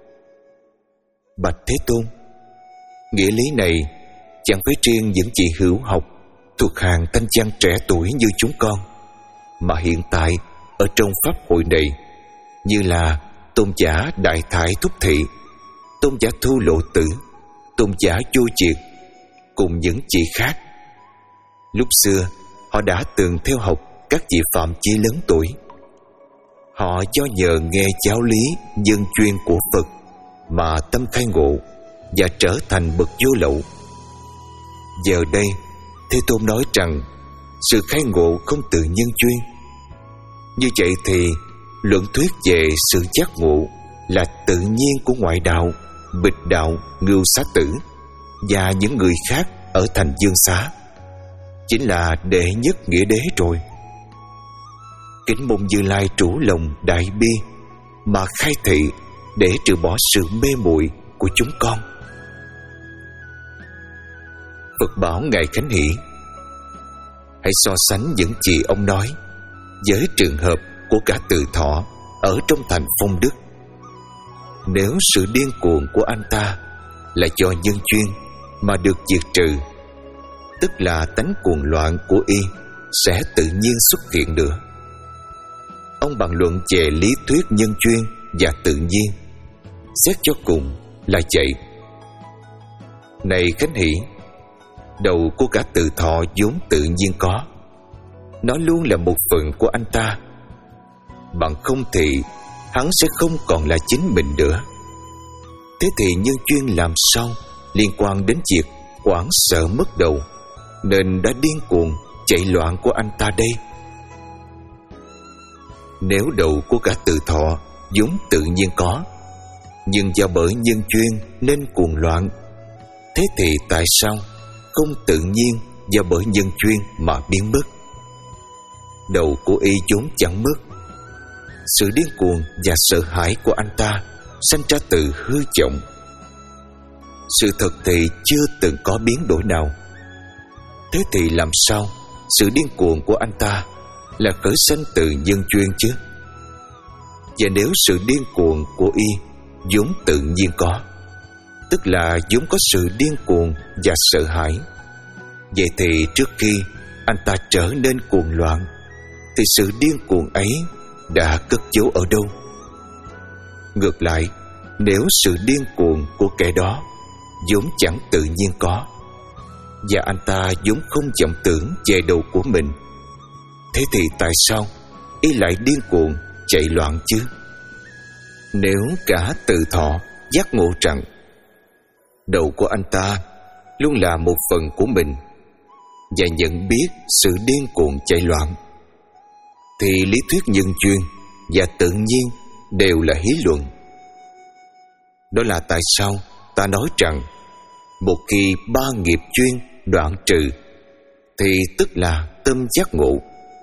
Bạch Thế Tôn, nghĩa lý này chẳng phải riêng những chị hữu học thuộc hàng thanh văn trẻ tuổi như chúng con, mà hiện tại ở trong pháp hội này, như là tôn giả Đại Thải Thúc Thị, tôn giả Thu Lộ Tử, tôn giả Vô Triệt, cùng những chị khác. Lúc xưa họ đã từng theo học các vị phạm chí lớn tuổi. Họ do nhờ nghe giáo lý nhân duyên của Phật mà tâm khai ngộ và trở thành bậc vô lậu. Giờ đây Thế Tôn nói rằng sự khai ngộ không từ nhân duyên. Như vậy thì luận thuyết về sự giác ngộ là tự nhiên của ngoại đạo, bịch đạo, Ngưu Xá Tử và những người khác ở thành Dương Xá chính là đệ nhất nghĩa đế rồi. Kính mong Như Lai trũ lòng đại bi mà khai thị để trừ bỏ sự mê muội của chúng con. Phật bảo Ngài Khánh Hỷ: Hãy so sánh những gì ông nói với trường hợp của cả Từ Thọ ở trong thành Phong Đức. Nếu sự điên cuồng của anh ta là do nhân duyên mà được diệt trừ, tức là tánh cuồng loạn của y sẽ tự nhiên xuất hiện nữa. Ông bàn luận về lý thuyết nhân duyên và tự nhiên, xét cho cùng là vậy. Này Khánh Hỷ, đầu của cả Từ Thọ vốn tự nhiên có, nó luôn là một phần của anh ta. Bằng không thì hắn sẽ không còn là chính mình nữa. Thế thì nhân duyên làm sao liên quan đến việc hoảng sợ mất đầu, nên đã điên cuồng chạy loạn của anh ta đây? Nếu đầu của cả Từ Thọ vốn tự nhiên có, nhưng do bởi nhân duyên nên cuồng loạn, thế thì tại sao không tự nhiên do bởi nhân duyên mà biến mất? Đầu của y vốn chẳng mất. Sự điên cuồng và sợ hãi của anh ta sanh ra từ hư vọng. Sự thật thì chưa từng có biến đổi nào. Thế thì làm sao sự điên cuồng của anh ta là khởi sanh từ nhân duyên chứ? Và nếu sự điên cuồng của y vốn tự nhiên có, tức là vốn có sự điên cuồng và sợ hãi, vậy thì trước khi anh ta trở nên cuồng loạn, thì sự điên cuồng ấy đã cất giấu ở đâu? Ngược lại, nếu sự điên cuồng của kẻ đó vốn chẳng tự nhiên có, và anh ta vốn không vọng tưởng về đầu của mình, thế thì tại sao y lại điên cuồng chạy loạn chứ? Nếu cả tự thọ giác ngộ rằng đầu của anh ta luôn là một phần của mình và nhận biết sự điên cuồng chạy loạn, thì lý thuyết nhân duyên và tự nhiên đều là hí luận. Đó là tại sao ta nói rằng một khi ba nghiệp duyên đoạn trừ thì tức là tâm giác ngộ.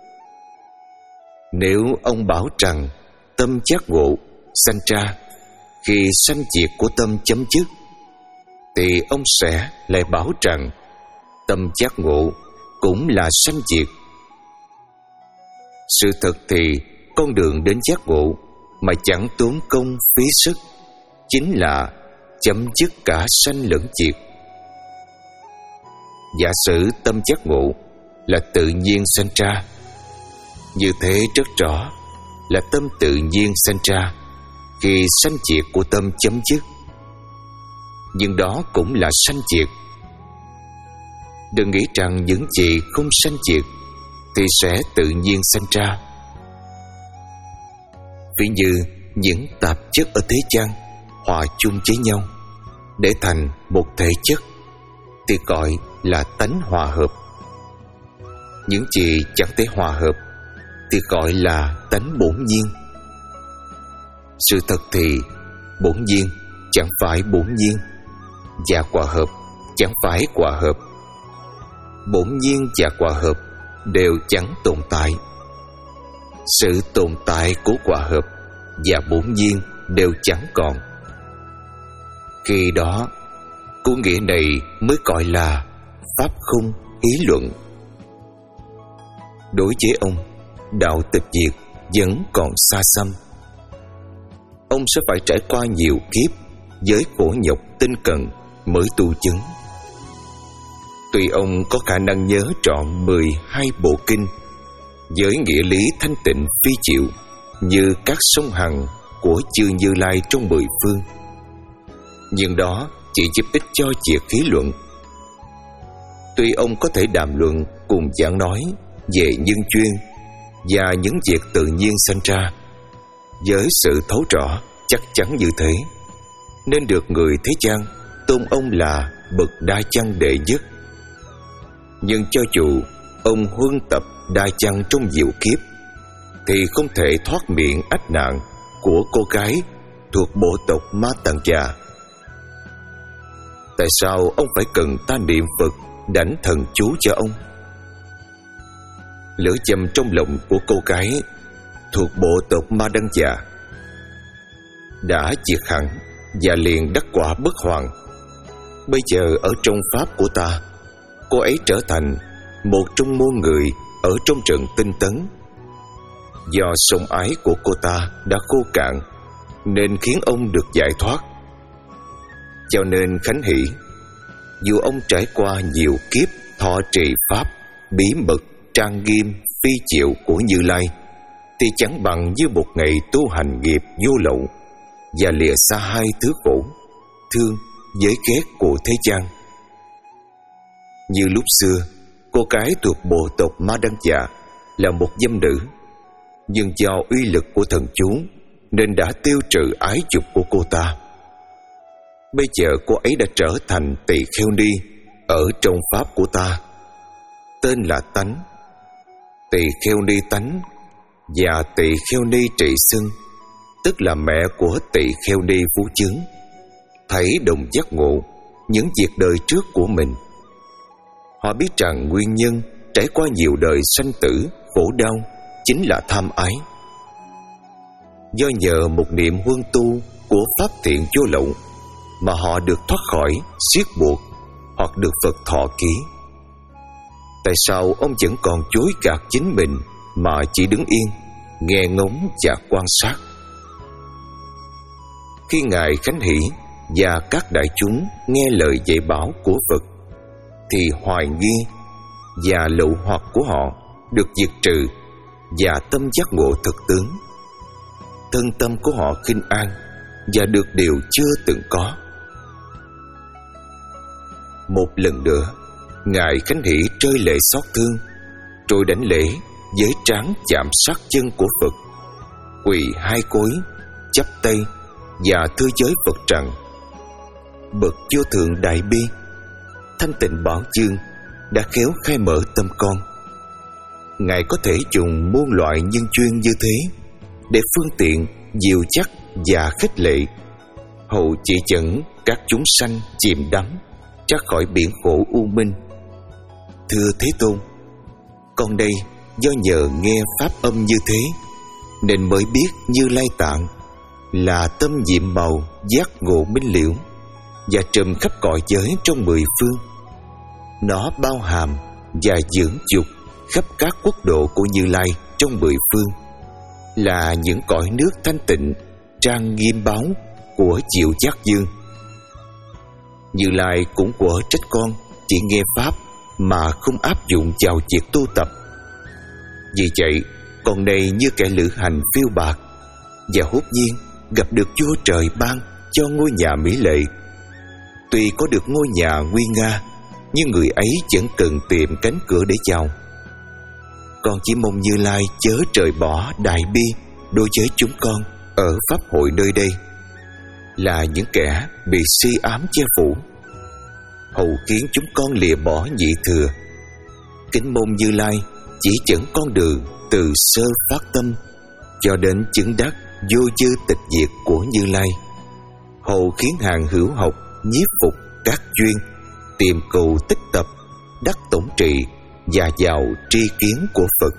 Nếu ông bảo rằng tâm giác ngộ sanh ra khi sanh diệt của tâm chấm dứt, thì ông sẽ lại bảo rằng tâm giác ngộ cũng là sanh diệt. Sự thật thì con đường đến giác ngộ mà chẳng tốn công phí sức chính là chấm dứt cả sanh lẫn diệt. Giả sử tâm giác ngộ là tự nhiên sanh ra, như thế rất rõ là tâm tự nhiên sanh ra khi sanh diệt của tâm chấm dứt, nhưng đó cũng là sanh diệt. Đừng nghĩ rằng những gì không sanh diệt thì sẽ tự nhiên sanh ra. Ví như những tạp chất ở thế gian hòa chung với nhau để thành một thể chất thì gọi là tánh hòa hợp. Những gì chẳng thể hòa hợp thì gọi là tánh bổn nhiên. Sự thật thì bổn nhiên chẳng phải bổn nhiên, và hòa hợp chẳng phải hòa hợp. Bổn nhiên và hòa hợp đều chẳng tồn tại. Sự tồn tại của hòa hợp và bổn nhiên đều chẳng còn. Khi đó, cú nghĩa này mới gọi là pháp không ý luận. Đối với ông, đạo tịch diệt vẫn còn xa xăm. Ông sẽ phải trải qua nhiều kiếp với khổ nhọc tinh cần mới tu chứng. Tuy ông có khả năng nhớ trọn mười hai bộ kinh với nghĩa lý thanh tịnh phi diệu như các sông hằng của chư Như Lai trong mười phương, nhưng đó chỉ giúp ích cho việc khí luận. Tuy ông có thể đàm luận cùng giảng nói về nhân duyên và những việc tự nhiên sanh ra với sự thấu rõ chắc chắn như thế, nên được người thế gian tôn ông là bậc đa văn đệ nhất. Nhưng cho dù ông huân tập đa văn trong nhiều kiếp thì không thể thoát miệng ách nạn của cô gái thuộc bộ tộc Ma Tạng Già. Tại sao ông phải cần ta niệm Phật đảnh thần chú cho ông? Lửa châm trong lòng của cô gái thuộc bộ tộc Ma Đăng Già đã diệt hẳn và liền đắc quả bất hoàn. Bây giờ ở trong pháp của ta, cô ấy trở thành một trong muôn người ở trong trận tinh tấn. Do sông ái của cô ta đã khô cạn nên khiến ông được giải thoát. Cho nên Khánh hỷ, dù ông trải qua nhiều kiếp thọ trì pháp bí mật trang nghiêm phi diệu của Như Lai, thì chẳng bằng như một ngày tu hành nghiệp vô lậu và lìa xa hai thứ khổ, thương với ghét của thế gian. Như lúc xưa, cô gái thuộc bộ tộc Ma Đăng Già là một dâm nữ, nhưng do uy lực của thần chú nên đã tiêu trừ ái dục của cô ta. Bây giờ cô ấy đã trở thành tỳ kheo ni ở trong pháp của ta, tên là Tánh. Tỳ kheo ni Tánh và tỳ kheo ni Trị Xưng, tức là mẹ của tỳ kheo ni Phú Chứng, thấy đồng giác ngộ những việc đời trước của mình. Họ biết rằng nguyên nhân trải qua nhiều đời sanh tử khổ đau chính là tham ái. Do nhờ một niệm huân tu của pháp thiện vô lậu mà họ được thoát khỏi siết buộc hoặc được Phật thọ ký. Tại sao ông vẫn còn chối gạt chính mình mà chỉ đứng yên, nghe ngóng và quan sát? Khi Ngài Khánh Hỷ và các đại chúng nghe lời dạy bảo của Phật thì hoài nghi và lậu hoặc của họ được diệt trừ và tâm giác ngộ thực tướng. Thân tâm của họ khinh an và được điều chưa từng có. Một lần nữa, Ngài Khánh Hỷ rơi lệ xót thương, rồi đảnh lễ với trán chạm sát chân của Phật, quỳ hai gối, chắp tay và thưa giới Phật rằng: Bậc vô thượng đại bi, Thanh Tịnh Bảo Dương đã khéo khai mở tâm con. Ngài có thể dùng muôn loại nhân duyên như thế để phương tiện dìu dắt và khích lệ, hầu chỉ dẫn các chúng sanh chìm đắm ra khỏi biển khổ u minh. Thưa Thế Tôn, con đây do nhờ nghe pháp âm như thế nên mới biết Như Lai Tạng là tâm nhiệm màu giác ngộ minh liễu và trùm khắp cõi giới trong mười phương. Nó bao hàm và dưỡng dục khắp các quốc độ của Như Lai trong mười phương, là những cõi nước thanh tịnh trang nghiêm báu của Diệu Giác Dương. Như Lai cũng của trách con chỉ nghe pháp mà không áp dụng vào việc tu tập. Vì vậy con này như kẻ lữ hành phiêu bạc, và hốt nhiên gặp được vua trời ban cho ngôi nhà mỹ lệ. Tuy có được ngôi nhà nguy nga, nhưng người ấy vẫn cần tìm cánh cửa để vào. Con chỉ mong Như Lai chớ trời bỏ đại bi đối với chúng con ở pháp hội nơi đây, là những kẻ bị si ám che phủ, hầu khiến chúng con lìa bỏ nhị thừa. Kính mong Như Lai chỉ dẫn con đường từ sơ phát tâm cho đến chứng đắc vô dư tịch diệt của Như Lai, hầu khiến hàng hữu học nhiếp phục các duyên, tìm cầu tích tập, đắc tổng trị và vào tri kiến của Phật.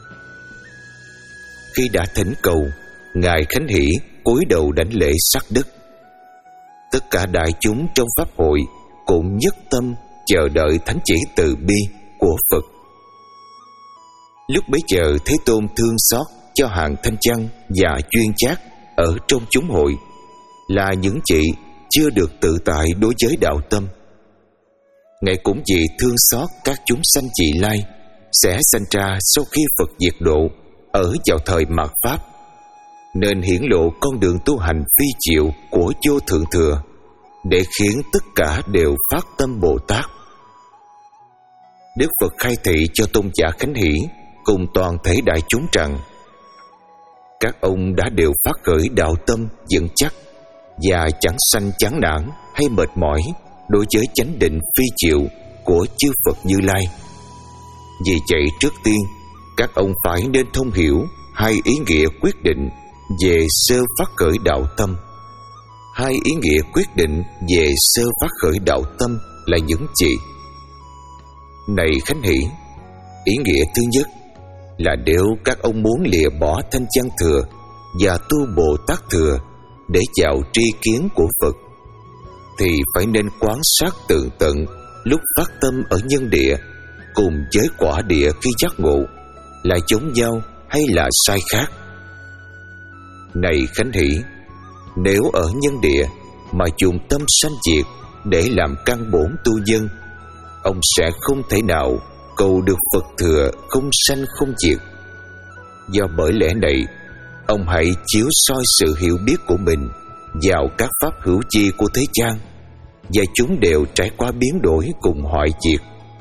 Khi đã thỉnh cầu, Ngài Khánh Hỷ cúi đầu đảnh lễ sát đất. Tất cả đại chúng trong pháp hội cũng nhất tâm chờ đợi thánh chỉ từ bi của Phật. Lúc bấy giờ Thế Tôn thương xót cho hàng thanh văn và chuyên giác ở trong chúng hội, là những chị chưa được tự tại đối với đạo tâm. Ngài cũng vì thương xót các chúng sanh vị lai sẽ sanh ra sau khi Phật diệt độ ở vào thời mạt Pháp, nên hiển lộ con đường tu hành phi diệu của vô thượng thừa, để khiến tất cả đều phát tâm Bồ Tát. Đức Phật khai thị cho tôn giả Khánh Hỷ cùng toàn thể đại chúng rằng: các ông đã đều phát khởi đạo tâm vững chắc và chẳng sanh chán nản hay mệt mỏi đối với chánh định phi diệu của chư Phật Như Lai. Vì vậy trước tiên các ông phải nên thông hiểu hai ý nghĩa quyết định về sơ phát khởi đạo tâm. Hai ý nghĩa quyết định về sơ phát khởi đạo tâm là những gì? Này Khánh Hỷ, ý nghĩa thứ nhất là nếu các ông muốn lìa bỏ thanh văn thừa và tu Bồ Tát thừa để vào tri kiến của Phật, thì phải nên quan sát tường tận lúc phát tâm ở nhân địa cùng với quả địa khi giác ngộ là giống nhau hay là sai khác. Này Khánh Hỷ, nếu ở nhân địa mà dùng tâm sanh diệt để làm căn bổn tu dân, ông sẽ không thể nào cầu được Phật thừa không sanh không diệt. Do bởi lẽ này, ông hãy chiếu soi sự hiểu biết của mình vào các pháp hữu chi của thế gian, và chúng đều trải qua biến đổi cùng hoại diệt.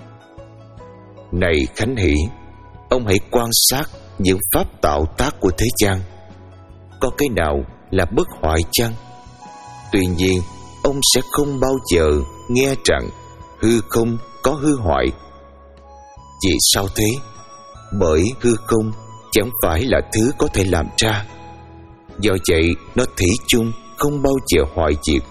Này Khánh Hỷ, ông hãy quan sát những pháp tạo tác của thế gian, có cái nào là bất hoại chăng? Tuy nhiên, ông sẽ không bao giờ nghe rằng hư không có hư hoại. Vì sao thế? Bởi hư không chẳng phải là thứ có thể làm ra. Do vậy, nó thủy chung không bao giờ hoại diệt.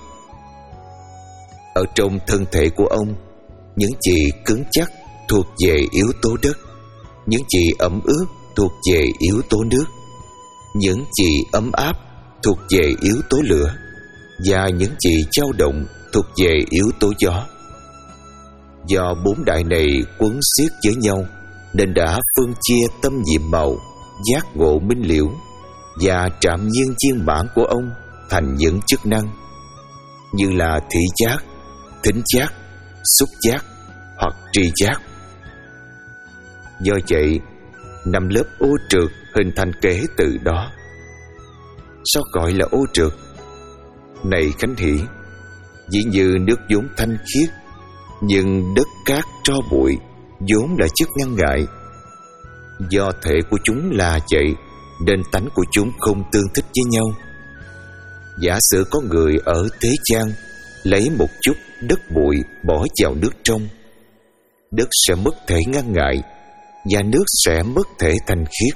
Ở trong thân thể của ông, những gì cứng chắc thuộc về yếu tố đất, những gì ẩm ướt thuộc về yếu tố nước, những gì ấm áp thuộc về yếu tố lửa, và những gì dao động thuộc về yếu tố gió. Do bốn đại này quấn xiết với nhau, nên đã phân chia tâm nhiệm màu giác ngộ minh liễu và trạm nhiên viên mãn của ông thành những chức năng như là thị giác, thính giác, xúc giác hoặc tri giác. Do vậy, năm lớp ô trượt hình thành kể từ đó. Sao gọi là ô trượt? Này Khánh Hỷ, dĩ như nước vốn thanh khiết, nhưng đất cát tro bụi vốn là chất ngăn ngại. Do thể của chúng là vậy nên tánh của chúng không tương thích với nhau. Giả sử có người ở thế gian lấy một chút đất bụi bỏ vào nước trong, đất sẽ mất thể ngăn ngại và nước sẽ mất thể thanh khiết.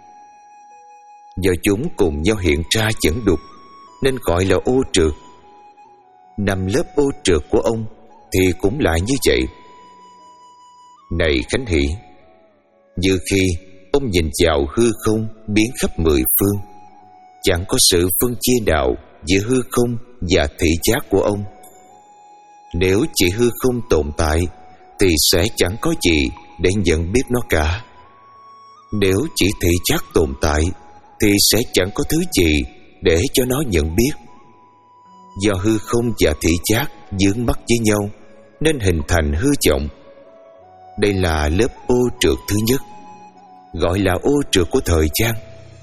Do chúng cùng nhau hiện ra chẩn đục nên gọi là ô trượt. Năm lớp ô trượt của ông thì cũng lại như vậy. Này Khánh Hỷ, như khi ông nhìn vào hư không biến khắp mười phương, chẳng có sự phân chia nào giữa hư không và thị giác của ông. Nếu chỉ hư không tồn tại thì sẽ chẳng có gì để nhận biết nó cả. Nếu chỉ thị giác tồn tại thì sẽ chẳng có thứ gì để cho nó nhận biết. Do hư không và thị giác dướng mắc với nhau nên hình thành hư vọng. Đây là lớp ô trượt thứ nhất, gọi là ô trượt của thời gian.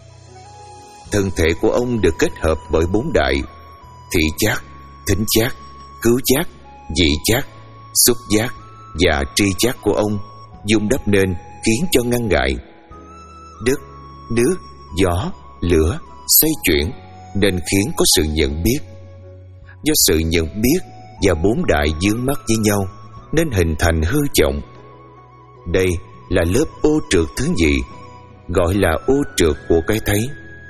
Thân thể của ông được kết hợp bởi bốn đại: thị giác, thính giác, khứu giác, vị giác, xúc giác và tri giác của ông dung đắp nên khiến cho ngăn ngại. Đất, nước, gió, lửa xoay chuyển nên khiến có sự nhận biết. Do sự nhận biết và bốn đại dướng mắc với nhau nên hình thành hư vọng. Đây là lớp ô trượt thứ nhì, gọi là ô trượt của cái thấy.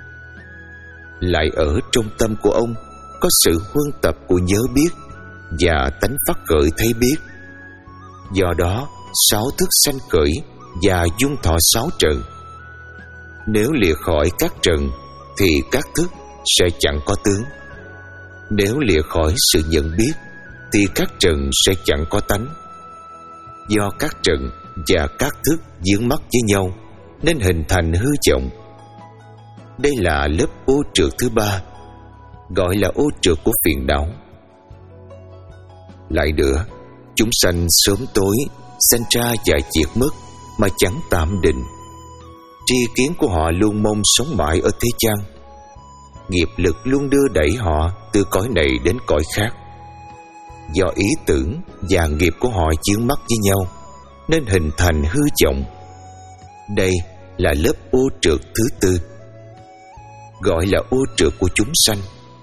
Lại ở trong tâm của ông có sự huân tập của nhớ biết và tánh phát khởi thấy biết. Do đó sáu thức sanh khởi và dung thọ sáu trần. Nếu lìa khỏi các trần thì các thức sẽ chẳng có tướng. Nếu lìa khỏi sự nhận biết thì các trần sẽ chẳng có tánh. Do các trần và các thức dướng mắc với nhau nên hình thành hư vọng. Đây là lớp ô trượt thứ ba, gọi là ô trượt của phiền não. Lại nữa, chúng sanh sớm tối, sanh ra và diệt mất mà chẳng tạm định. Tri kiến của họ luôn mong sống mãi ở thế gian. Nghiệp lực luôn đưa đẩy họ từ cõi này đến cõi khác. Do ý tưởng và nghiệp của họ chướng mắc với nhau nên hình thành hư vọng. Đây là lớp ô trượt thứ tư, gọi là ô trượt của chúng sanh.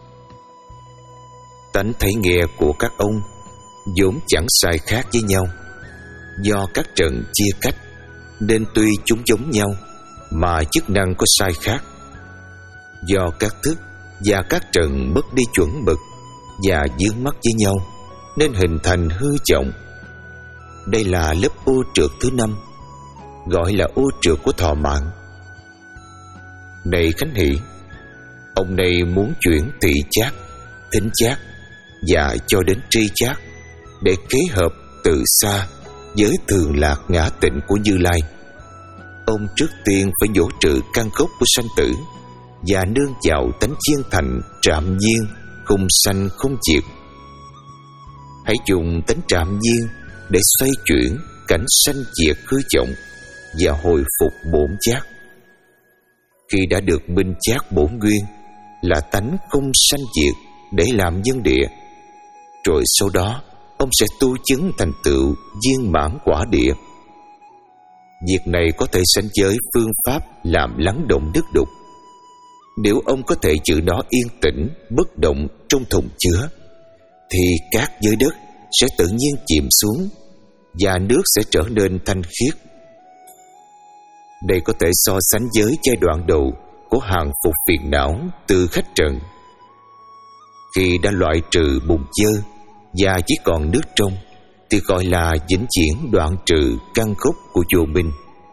Tánh thấy nghe của các ông vốn chẳng sai khác với nhau. Do các trần chia cách nên tuy chúng giống nhau mà chức năng có sai khác. Do các thức và các trần mất đi chuẩn mực và dướng mắc với nhau nên hình thành hư vọng. Đây là lớp ô trượt thứ năm, gọi là ô trượt của thọ mạng. Này Khánh Hỷ, ông này muốn chuyển thị giác, thính giác và cho đến tri giác để kế hợp từ xa với thường lạc ngã tịnh của Như Lai. Ông trước tiên phải nhổ trừ căn gốc của sanh tử và nương vào tánh chiên thành trạm nhiên, không sanh không diệt. Hãy dùng tánh trạm nhiên để xoay chuyển cảnh sanh diệt hư vọng và hồi phục bổn giác. Khi đã được minh giác bổn nguyên là tánh không sanh diệt để làm nhân địa, rồi sau đó ông sẽ tu chứng thành tựu viên mãn quả địa. Việc này có thể sánh với phương pháp làm lắng động nước đục. Nếu ông có thể giữ nó yên tĩnh, bất động trong thùng chứa, thì các giới đất sẽ tự nhiên chìm xuống và nước sẽ trở nên thanh khiết. Đây có thể so sánh với giai đoạn đầu của hàng phục phiền não từ khách trần. Khi đã loại trừ bùn dơ và chỉ còn nước trong thì gọi là vĩnh viễn đoạn trừ căn gốc của vô minh.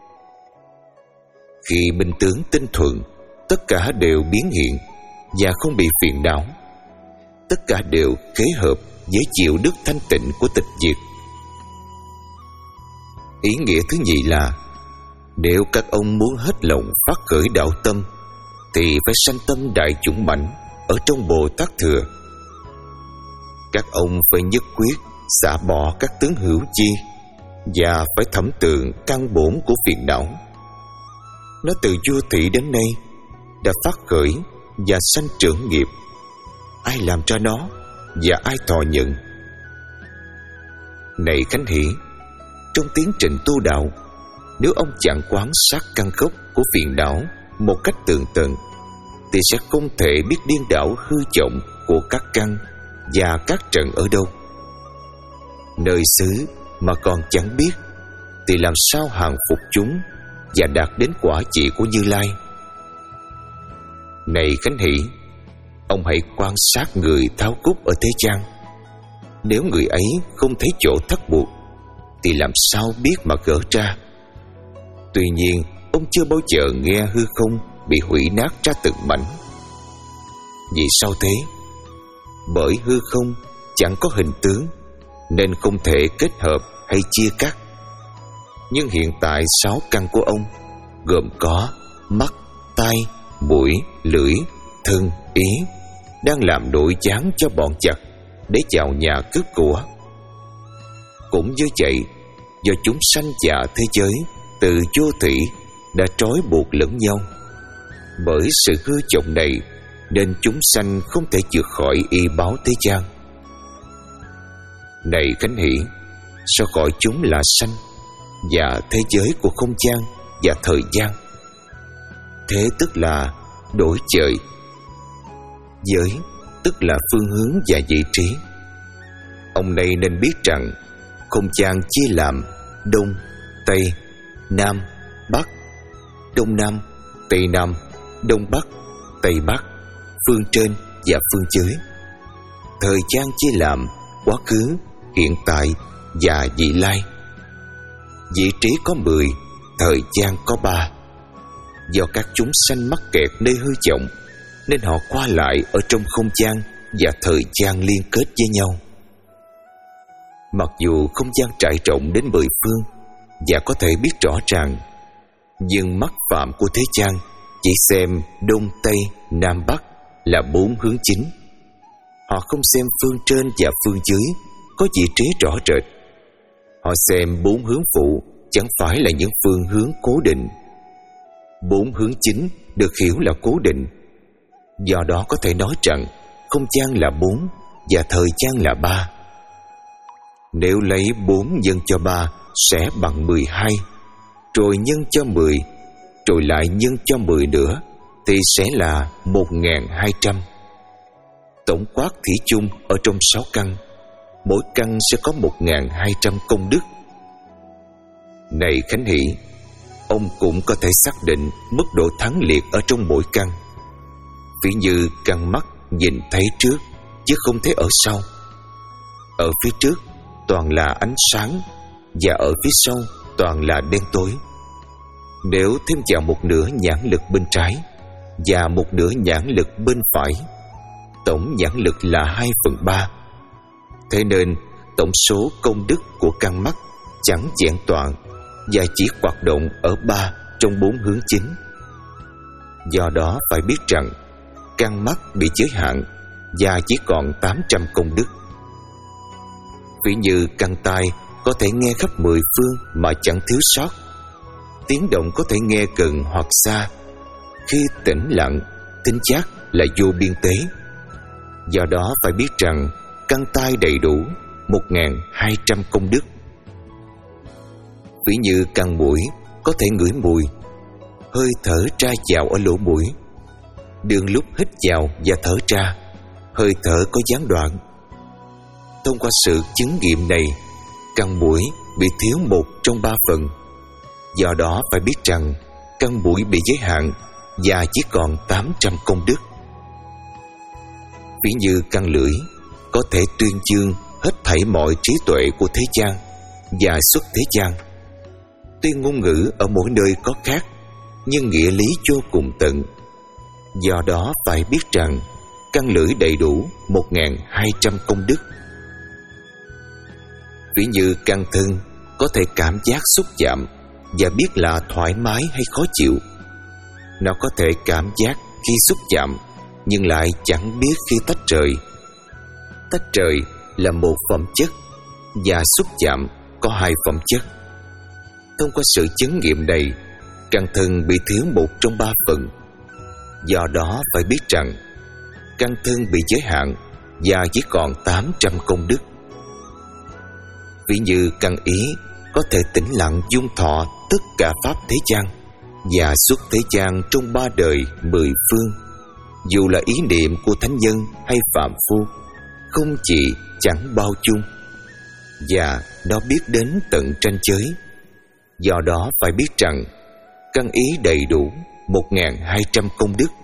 Khi minh tướng tinh thuận, tất cả đều biến hiện và không bị phiền não. Tất cả đều khế hợp với chịu đức thanh tịnh của tịch diệt. Ý nghĩa thứ nhì là nếu các ông muốn hết lòng phát khởi đạo tâm thì phải sanh tâm đại dũng mãnh ở trong Bồ Tát Thừa. Các ông phải nhất quyết xả bỏ các tướng hữu chi và phải thẩm tượng căn bổn của phiền não. Nó từ vô thị đến nay đã phát khởi và sanh trưởng nghiệp. Ai làm ra nó và ai thọ nhận? Này Khánh Hỷ, trong tiến trình tu đạo, Nếu ông chẳng quán sát căn gốc của phiền não một cách tường tận, thì sẽ không thể biết điên đảo hư vọng của các căn và các trận ở đâu. Nơi xứ mà còn chẳng biết, thì làm sao hàng phục chúng và đạt đến quả trị của Như Lai? Này Khánh Hỷ, ông hãy quan sát người tháo cúc ở thế gian. Nếu người ấy không thấy chỗ thắt buộc, thì làm sao biết mà gỡ ra? Tuy nhiên, ông chưa bao giờ nghe hư không bị hủy nát ra từng mảnh. Vì sao thế? Bởi hư không chẳng có hình tướng, nên không thể kết hợp hay chia cắt. Nhưng hiện tại sáu căn của ông, gồm có mắt, tai, mũi, lưỡi, thân, ý, đang làm đội gián cho bọn giặc để vào nhà cướp của. Cũng như vậy, do chúng sanh dạ thế giới từ vô thủy đã trói buộc lẫn nhau. Bởi sự hư vọng này, nên chúng sanh không thể vượt khỏi y báo thế gian. Này Khánh Hỷ, sao gọi chúng là sanh và thế giới của không gian và thời gian? Thế tức là đổi trời. Giới tức là phương hướng và vị trí. Ông này nên biết rằng không gian chia làm Đông, Tây, Nam, Bắc, Đông Nam, Tây Nam, Đông Bắc, Tây Bắc, phương trên và phương dưới. Thời gian chia làm quá khứ, hiện tại và vị lai. Vị trí có mười, thời gian có ba. Do các chúng sanh mắc kẹt nơi hư vọng, nên họ qua lại ở trong không gian và thời gian liên kết với nhau. Mặc dù không gian trải rộng đến mười phương và có thể biết rõ ràng, nhưng mắt phạm của thế gian chỉ xem Đông, Tây, Nam, Bắc là bốn hướng chính. Họ không xem phương trên và phương dưới có vị trí rõ rệt. Họ xem bốn hướng phụ chẳng phải là những phương hướng cố định. Bốn hướng chính được hiểu là cố định. Do đó có thể nói rằng không gian là bốn và thời gian là ba. Nếu lấy bốn nhân cho ba sẽ bằng mười hai, rồi nhân cho mười, rồi lại nhân cho mười nữa, thì sẽ là một nghìn hai trăm. Tổng quát thủy chung ở trong sáu căn, mỗi căn sẽ có một nghìn hai trăm công đức. Này Khánh Hỷ, ông cũng có thể xác định mức độ thắng liệt ở trong mỗi căn. Ví như căn mắt nhìn thấy trước chứ không thấy ở sau. Ở phía trước toàn là ánh sáng, và ở phía sau toàn là đen tối. Nếu thêm vào một nửa nhãn lực bên trái và một nửa nhãn lực bên phải, tổng nhãn lực là hai phần ba. Thế nên tổng số công đức của căn mắt chẳng vẹn toàn và chỉ hoạt động ở ba trong bốn hướng chính. Do đó phải biết rằng căn mắt bị giới hạn và chỉ còn tám trăm công đức. Ví như căn tai có thể nghe khắp mười phương mà chẳng thiếu sót. Tiếng động có thể nghe gần hoặc xa. Khi tĩnh lặng, thính giác là vô biên tế. Do đó phải biết rằng căn tai đầy đủ một nghìn hai trăm công đức. Ví như căn mũi có thể ngửi mùi, hơi thở ra vào ở lỗ mũi. Đường lúc hít vào và thở ra, hơi thở có gián đoạn. Thông qua sự chứng nghiệm này, căn mũi bị thiếu một trong ba phần. Do đó phải biết rằng căn mũi bị giới hạn và chỉ còn tám trăm công đức. Ví như căn lưỡi có thể tuyên dương hết thảy mọi trí tuệ của thế gian và xuất thế gian. Tuy ngôn ngữ ở mỗi nơi có khác, nhưng nghĩa lý vô cùng tận. Do đó phải biết rằng căn lưỡi đầy đủ một nghìn hai trăm công đức. Ví như căn thân có thể cảm giác xúc chạm và biết là thoải mái hay khó chịu. Nó có thể cảm giác khi xúc chạm, nhưng lại chẳng biết khi tách rời. Tách rời là một phẩm chất và xúc chạm có hai phẩm chất. Thông qua sự chứng nghiệm này, căn thân bị thiếu một trong ba phần. Do đó phải biết rằng căn thân bị giới hạn và chỉ còn tám trăm công đức. Ví như căn ý có thể tĩnh lặng dung thọ tất cả pháp thế gian và xuất thế gian trong ba đời mười phương, dù là ý niệm của thánh nhân hay phàm phu, không chỉ chẳng bao chung, và nó biết đến tận ranh giới. Do đó phải biết rằng căn ý đầy đủ một nghìn hai trăm công đức.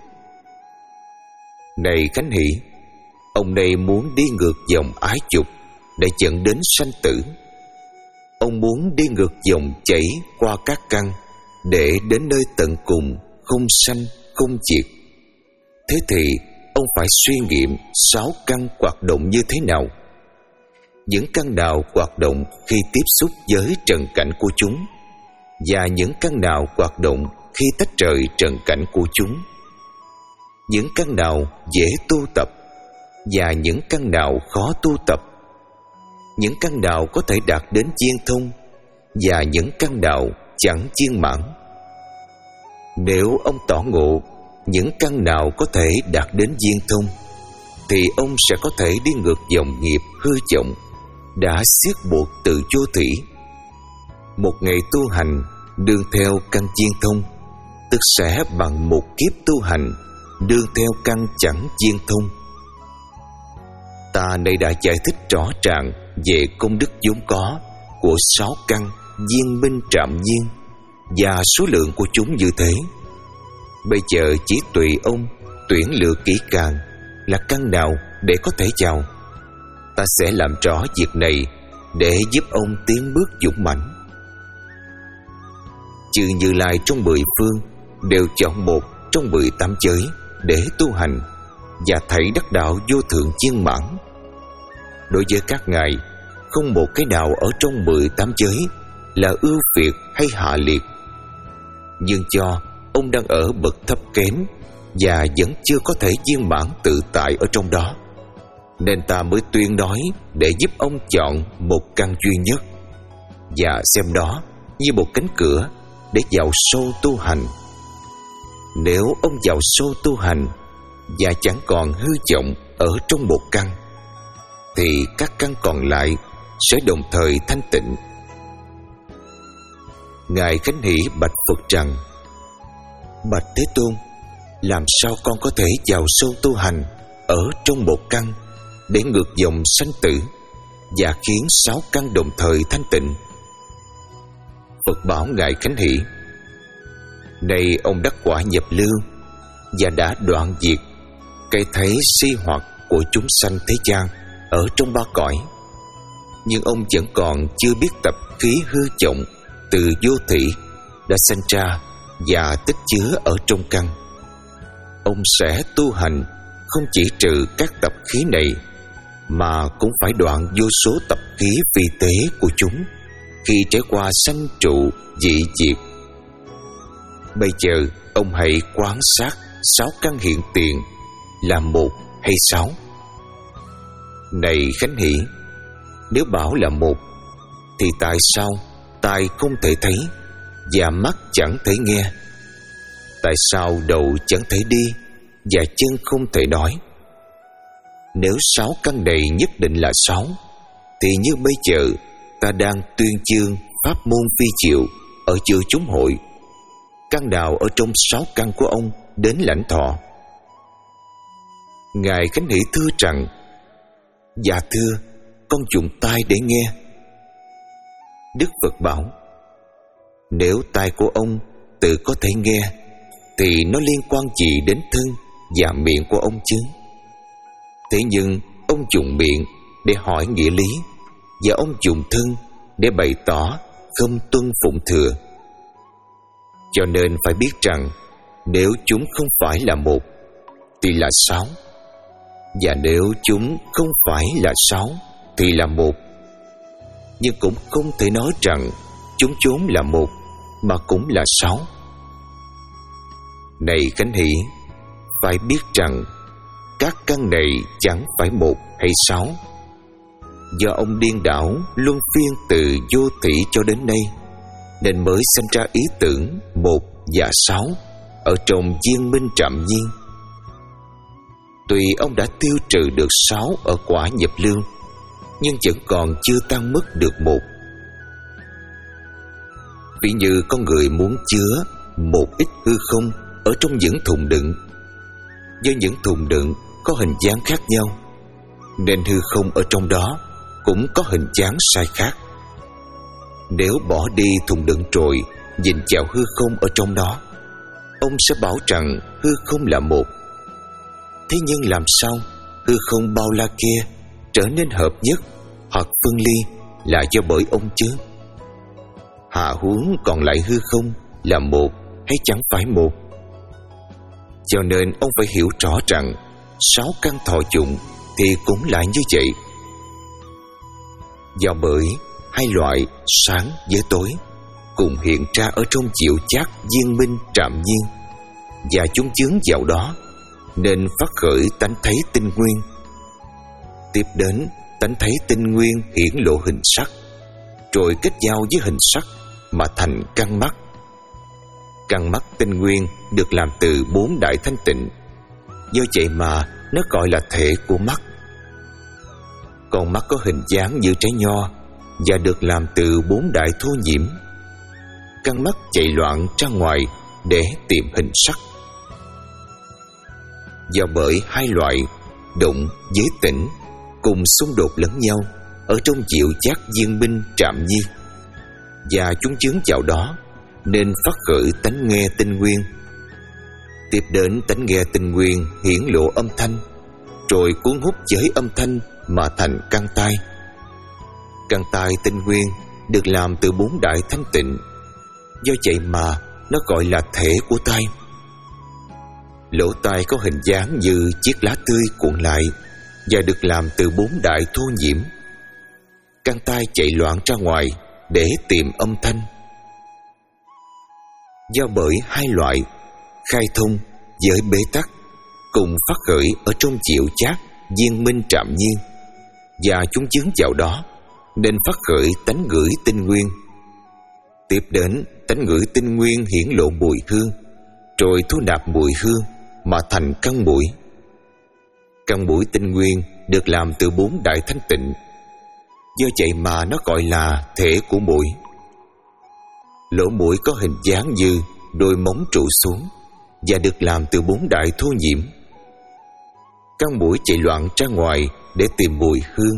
Này Khánh Hỷ, ông này muốn đi ngược dòng ái dục để dẫn đến sanh tử. Ông muốn đi ngược dòng chảy qua các căn để đến nơi tận cùng không sanh không diệt. Thế thì ông phải suy nghiệm sáu căn hoạt động như thế nào. Những căn nào hoạt động khi tiếp xúc với trần cảnh của chúng, và những căn nào hoạt động khi tách rời trần cảnh của chúng. Những căn nào dễ tu tập, và những căn nào khó tu tập. Những căn nào có thể đạt đến viên thông, và những căn nào chẳng viên mãn. Nếu ông tỏ ngộ những căn nào có thể đạt đến viên thông, thì ông sẽ có thể đi ngược dòng nghiệp hư vọng đã xiết buộc từ vô thủy. Một ngày tu hành đương theo căn viên thông, tức sẽ bằng một kiếp tu hành đương theo căn chẳng viên thông. Ta này đã giải thích rõ ràng về công đức vốn có của sáu căn viên minh trạm nhiên và số lượng của chúng như thế. Bây giờ chỉ tùy ông tuyển lựa kỹ càng là căn nào để có thể vào. Ta sẽ làm rõ việc này để giúp ông tiến bước dũng mãnh. Chư Như Lai trong mười phương đều chọn một trong mười tám giới để tu hành, và thảy đắc đạo vô thượng viên mãn. Đối với các ngài, không một cái nào ở trong mười tám giới là ưu việt hay hạ liệt. Nhưng cho ông đang ở bậc thấp kém và vẫn chưa có thể viên mãn tự tại ở trong đó, nên ta mới tuyên nói để giúp ông chọn một căn duy nhất, và xem đó như một cánh cửa để vào sâu tu hành. Nếu ông vào sâu tu hành và chẳng còn hư vọng ở trong một căn, thì các căn còn lại sẽ đồng thời thanh tịnh. Ngài Khánh Hỷ bạch Phật rằng: Bạch Thế Tôn, làm sao con có thể vào sâu tu hành ở trong một căn để ngược dòng sanh tử và khiến sáu căn đồng thời thanh tịnh? Phật bảo Ngài Khánh Hỷ: Này ông đắc quả nhập lưu và đã đoạn diệt cái thấy si hoặc của chúng sanh thế gian ở trong ba cõi, nhưng ông vẫn còn chưa biết tập khí hư vọng từ vô thủy đã sanh ra và tích chứa ở trong căn. Ông sẽ tu hành không chỉ trừ các tập khí này, mà cũng phải đoạn vô số tập khí vi tế của chúng khi trải qua sanh trụ dị diệt. Bây giờ ông hãy quan sát sáu căn hiện tiền là một hay sáu. Này Khánh Hỷ, nếu bảo là một, thì tại sao tai không thể thấy và mắt chẳng thể nghe? Tại sao đầu chẳng thể đi và chân không thể nói? Nếu sáu căn này nhất định là sáu, thì như bây giờ ta đang tuyên chương pháp môn phi diệu ở giữa chúng hội, căn nào ở trong sáu căn của ông đến lãnh thọ? Ngài Khánh Hỷ thưa rằng: Dạ thưa, con dùng tai để nghe. Đức Phật bảo: Nếu tai của ông tự có thể nghe, thì nó liên quan gì đến thân và miệng của ông chứ? Thế nhưng ông dùng miệng để hỏi nghĩa lý, và ông dùng thân để bày tỏ không tuân phụng thừa. Cho nên phải biết rằng nếu chúng không phải là một, thì là sáu, và nếu chúng không phải là sáu, thì là một. Nhưng cũng không thể nói rằng chúng vốn là một mà cũng là sáu. Này Khánh Hỷ, phải biết rằng các căn này chẳng phải một hay sáu. Do ông điên đảo luân phiên từ vô thủy cho đến nay, nên mới sinh ra ý tưởng một và sáu ở trong viên minh trạm nhiên. Tuy ông đã tiêu trừ được sáu ở quả nhập lưu, nhưng vẫn còn chưa tăng mức được một. Ví như con người muốn chứa một ít hư không ở trong những thùng đựng. Do những thùng đựng có hình dáng khác nhau, nên hư không ở trong đó cũng có hình dáng sai khác. Nếu bỏ đi thùng đựng rồi nhìn vào hư không ở trong đó, ông sẽ bảo rằng hư không là một. Thế nhưng làm sao hư không bao la kia trở nên hợp nhất hoặc phân ly là do bởi ông chứ? Hạ huống còn lại hư không là một hay chẳng phải một? Cho nên ông phải hiểu rõ rằng sáu căn thọ dụng thì cũng là như vậy. Do bởi hai loại sáng với tối cùng hiện ra ở trong diệu giác viên minh trạm nhiên, và chúng chướng vào đó nên phát khởi tánh thấy tinh nguyên. Tiếp đến tánh thấy tinh nguyên hiển lộ hình sắc, rồi kết giao với hình sắc mà thành căn mắt. Căn mắt tinh nguyên được làm từ bốn đại thanh tịnh, do vậy mà nó gọi là thể của mắt. Con mắt có hình dáng như trái nho và được làm từ bốn đại thô nhiễm. Căn mắt chạy loạn ra ngoài để tìm hình sắc. Do bởi hai loại động với tĩnh cùng xung đột lẫn nhau ở trong diệu giác viên minh trạm nhi, và chúng chướng vào đó nên phát khởi tánh nghe tinh nguyên. Tiếp đến tánh nghe tinh nguyên hiển lộ âm thanh, rồi cuốn hút với âm thanh mà thành căn tai. Căn tai tinh nguyên được làm từ bốn đại thanh tịnh, do vậy mà nó gọi là thể của tai. Lỗ tai có hình dáng như chiếc lá tươi cuộn lại và được làm từ bốn đại thô nhiễm. Căn tai chạy loạn ra ngoài để tìm âm thanh. Do bởi hai loại khai thông với bế tắc cùng phát khởi ở trong diệu giác viên minh trạm nhiên, và chúng chướng vào đó nên phát khởi tánh ngửi tinh nguyên. Tiếp đến tánh ngửi tinh nguyên hiển lộ mùi hương, rồi thu nạp mùi hương mà thành căn mũi. Căn mũi tinh nguyên được làm từ bốn đại thanh tịnh, do vậy mà nó gọi là thể của mũi. Lỗ mũi có hình dáng như đôi móng trụ xuống và được làm từ bốn đại thô nhiễm. Căn mũi chạy loạn ra ngoài để tìm mùi hương.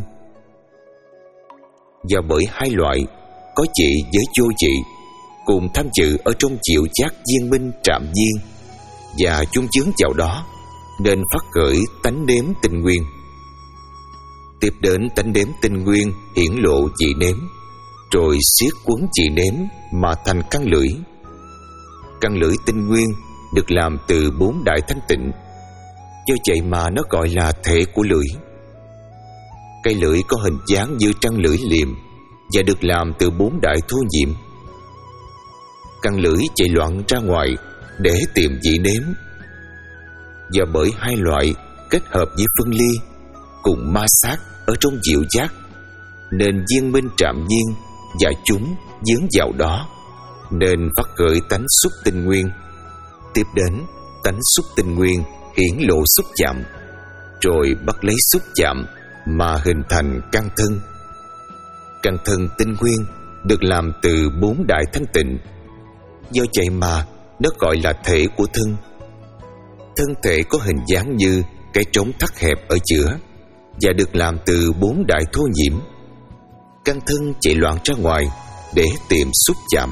Do bởi hai loại có trị với vô trị cùng tham dự ở trong diệu giác viên minh trạm nhiên, và chúng chướng vào đó nên phát khởi tánh nếm tinh nguyên. Tiếp đến tánh nếm tinh nguyên hiển lộ vị nếm, rồi siết quấn vị nếm mà thành căn lưỡi. Căn lưỡi tinh nguyên được làm từ bốn đại thanh tịnh, do vậy mà nó gọi là thể của lưỡi. Cây lưỡi có hình dáng như trăng lưỡi liềm và được làm từ bốn đại thô nhiễm. Căn lưỡi chạy loạn ra ngoài để tìm vị nếm. Do bởi hai loại kết hợp với phân ly cùng ma sát ở trong diệu giác, nên viên minh trạm nhiên và chúng dướng vào đó nên phát khởi tánh xúc tinh nguyên. Tiếp đến tánh xúc tinh nguyên hiển lộ xúc chạm, rồi bắt lấy xúc chạm mà hình thành căn thân. Căn thân tinh nguyên được làm từ bốn đại thanh tịnh, do vậy mà nó gọi là thể của thân. Thân thể có hình dáng như cái trống thắt hẹp ở giữa và được làm từ bốn đại thô nhiễm. Căn thân chạy loạn ra ngoài để tìm xúc chạm.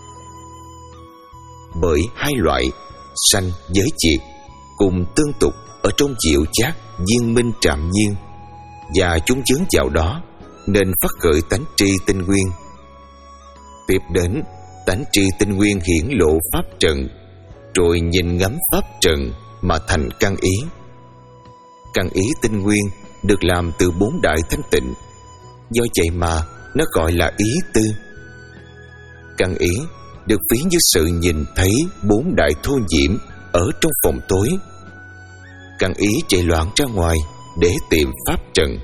Bởi hai loại sanh giới diệt cùng tương tục ở trong diệu giác viên minh trạm nhiên, và chúng chướng vào đó nên phát khởi tánh tri tinh nguyên. Tiếp đến tánh tri tinh nguyên hiển lộ pháp trận, rồi nhìn ngắm pháp trận mà thành căn ý. Căn ý tinh nguyên được làm từ bốn đại thanh tịnh, do vậy mà nó gọi là ý tư. Căn ý được ví như sự nhìn thấy bốn đại thô nhiễm ở trong phòng tối. Căn ý chạy loạn ra ngoài để tìm pháp trận.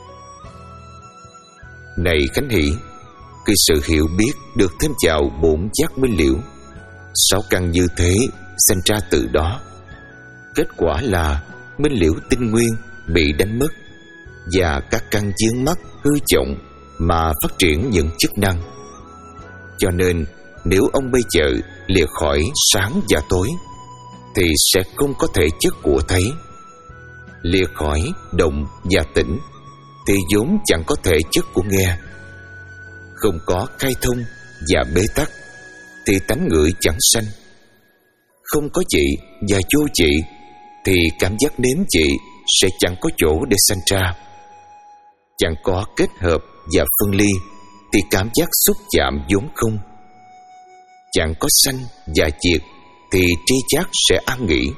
Này Khánh Hỷ, khi sự hiểu biết được thêm vào bổn giác minh liễu, sáu căn như thế sinh ra từ đó. Kết quả là minh liễu tinh nguyên bị đánh mất, và các căn vướng mắc hư vọng mà phát triển những chức năng. Cho nên nếu ông bây giờ lìa khỏi sáng và tối thì sẽ không có thể chất của thấy. Lìa khỏi động và tĩnh thì vốn chẳng có thể chất của nghe. Không có khai thông và bế tắc thì tánh ngửi chẳng sanh. Không có trị và vô trị thì cảm giác nếm trị sẽ chẳng có chỗ để sanh ra. Chẳng có kết hợp và phân ly thì cảm giác xúc chạm vốn không. Chẳng có sanh và diệt thì tri giác sẽ an nghỉ.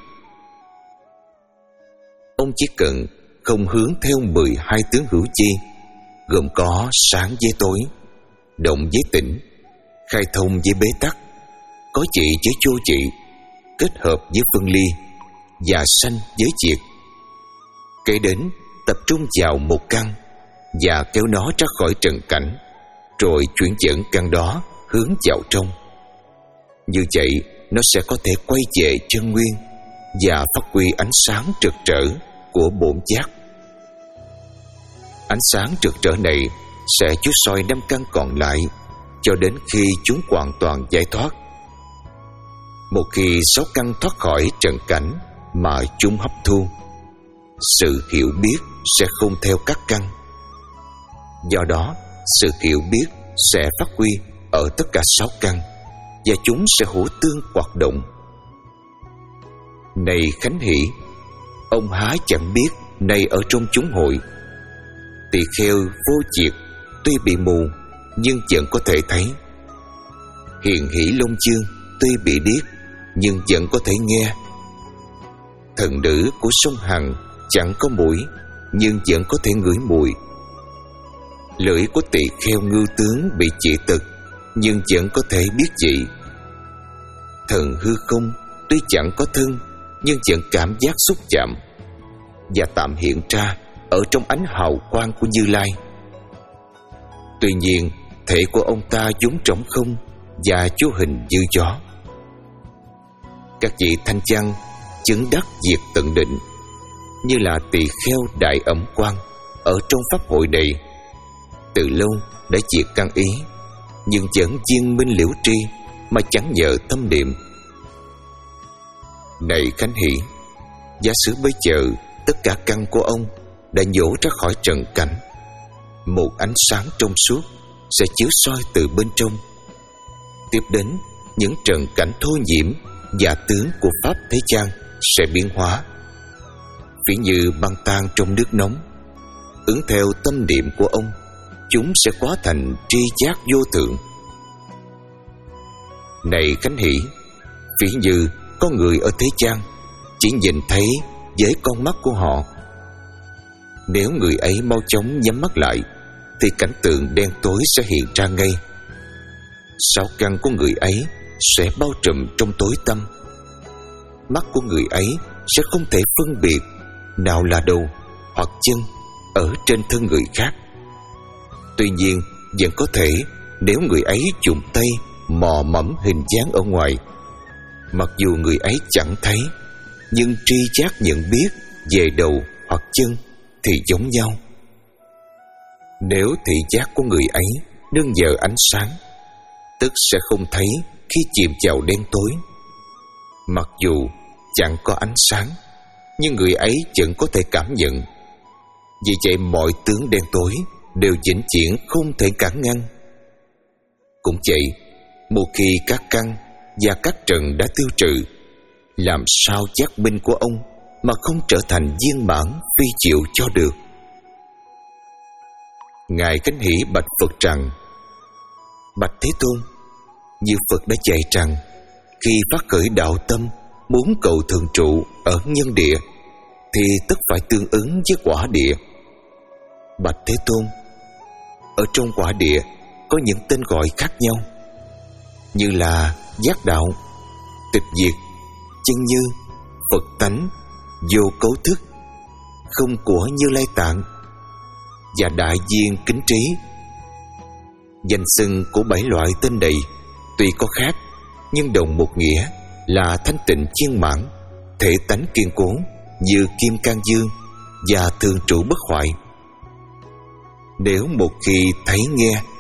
Ông chỉ cần không hướng theo mười hai tướng hữu chi, gồm có sáng với tối, động với tĩnh, khai thông với bế tắc, có trị với vô trị, kết hợp với phân ly và sanh với diệt. Kế đến tập trung vào một căn và kéo nó ra khỏi trần cảnh, rồi chuyển dẫn căn đó hướng vào trong. Như vậy nó sẽ có thể quay về chân nguyên và phát huy ánh sáng rực rỡ của bổn giác. Ánh sáng rực rỡ này sẽ chiếu soi năm căn còn lại cho đến khi chúng hoàn toàn giải thoát. Một khi sáu căn thoát khỏi trần cảnh mà chúng hấp thu, sự hiểu biết sẽ không theo các căn. Do đó, sự hiểu biết sẽ phát huy ở tất cả sáu căn và chúng sẽ hỗ tương hoạt động. Này Khánh Hỷ, ông há chẳng biết nay ở trong chúng hội, tỳ kheo vô diệt tuy bị mù nhưng vẫn có thể thấy. Hiền Hỷ Long Dương tuy bị điếc nhưng vẫn có thể nghe. Thần nữ của sông Hằng chẳng có mũi nhưng vẫn có thể ngửi mùi. Lưỡi của tỳ kheo Ngưu Tướng bị trị tật nhưng vẫn có thể biết trị. Thần hư không tuy chẳng có thân nhưng vẫn cảm giác xúc chạm và tạm hiện ra ở trong ánh hào quang của Như Lai. Tuy nhiên, thể của ông ta vốn trống không và vô hình như gió. Các vị thanh văn chứng đắc diệt tận định, như là tỳ kheo Đại Ẩm Quang ở trong pháp hội này, từ lâu đã diệt căn ý, nhưng vẫn viên minh liễu tri mà chẳng nhờ tâm niệm. Này Khánh Hỷ, giả sử bây giờ tất cả căn của ông đã nhổ ra khỏi trần cảnh, một ánh sáng trong suốt sẽ chiếu soi từ bên trong. Tiếp đến, những trần cảnh thô nhiễm và tướng của pháp thế gian sẽ biến hóa, ví như băng tan trong nước nóng. Ứng theo tâm niệm của ông, chúng sẽ hóa thành tri giác vô thượng. Này Khánh Hỷ, ví như có người ở thế gian chỉ nhìn thấy với con mắt của họ. Nếu người ấy mau chóng nhắm mắt lại thì cảnh tượng đen tối sẽ hiện ra ngay. Sáu căn của người ấy sẽ bao trùm trong tối tăm. Mắt của người ấy sẽ không thể phân biệt nào là đầu hoặc chân ở trên thân người khác. Tuy nhiên, vẫn có thể nếu người ấy dùng tay mò mẫm hình dáng ở ngoài. Mặc dù người ấy chẳng thấy, nhưng tri giác nhận biết về đầu hoặc chân thì giống nhau. Nếu thị giác của người ấy đương nhờ ánh sáng, tức sẽ không thấy khi chìm vào đen tối. Mặc dù chẳng có ánh sáng, nhưng người ấy vẫn có thể cảm nhận. Vì vậy mọi tướng đen tối đều vĩnh viễn không thể cản ngăn. Cũng vậy, một khi các căn và các trần đã tiêu trừ, làm sao giác minh của ông mà không trở thành viên mãn phi diệu cho được? Ngài Khánh Hỷ bạch Phật rằng: Bạch Thế Tôn, như Phật đã dạy rằng, khi phát khởi đạo tâm muốn cầu thường trụ ở nhân địa thì tất phải tương ứng với quả địa. Bạch Thế Tôn, ở trong quả địa có những tên gọi khác nhau, như là giác đạo, tịch diệt, chân như, Phật tánh, vô cấu thức, không của Như Lai Tạng và đại viên kính trí. Danh xưng của bảy loại tên này tuy có khác, nhưng đồng một nghĩa là thanh tịnh viên mãn, thể tánh kiên cố như kim cang dương và thường trụ bất hoại. Nếu một khi thấy nghe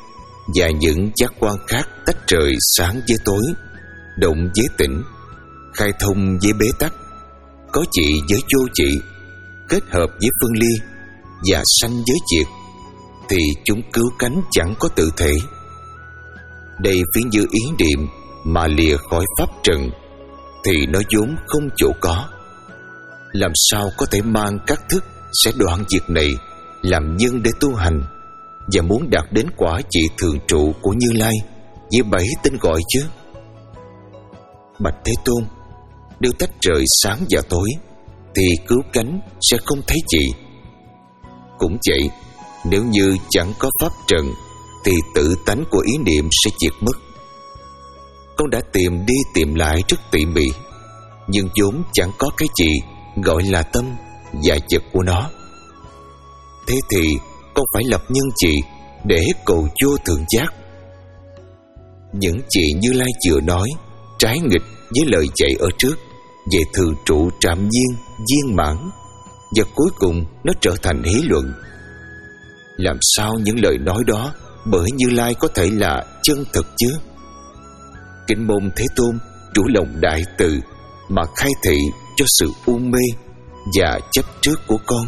và những giác quan khác tách rời sáng với tối, động với tĩnh, khai thông với bế tắc, có trị với vô trị, kết hợp với phân ly và sanh với diệt, thì chúng cứu cánh chẳng có tự thể. Đây ví như ý niệm mà lìa khỏi pháp trần thì nó vốn không chỗ có. Làm sao có thể mang các thức sẽ đoạn diệt này làm nhân để tu hành và muốn đạt đến quả vị thường trụ của Như Lai với bảy tên gọi chứ? Bạch Thế Tôn, nếu tách rời sáng và tối thì cứu cánh sẽ không thấy gì. Cũng vậy, nếu như chẳng có pháp trần thì tự tánh của ý niệm sẽ diệt mất. Con đã tìm đi tìm lại rất tỉ mỉ, nhưng vốn chẳng có cái gì gọi là tâm và vật của nó. Thế thì con phải lập nhân gì để cầu vô thượng giác? Những gì Như Lai vừa nói trái nghịch với lời dạy ở trước về thường trụ trạm nhiên, viên mãn, và cuối cùng nó trở thành hí luận. Làm sao những lời nói đó bởi Như Lai có thể là chân thực chứ? Kính môn Thế Tôn, chủ lòng đại từ mà khai thị cho sự u mê và chấp trước của con.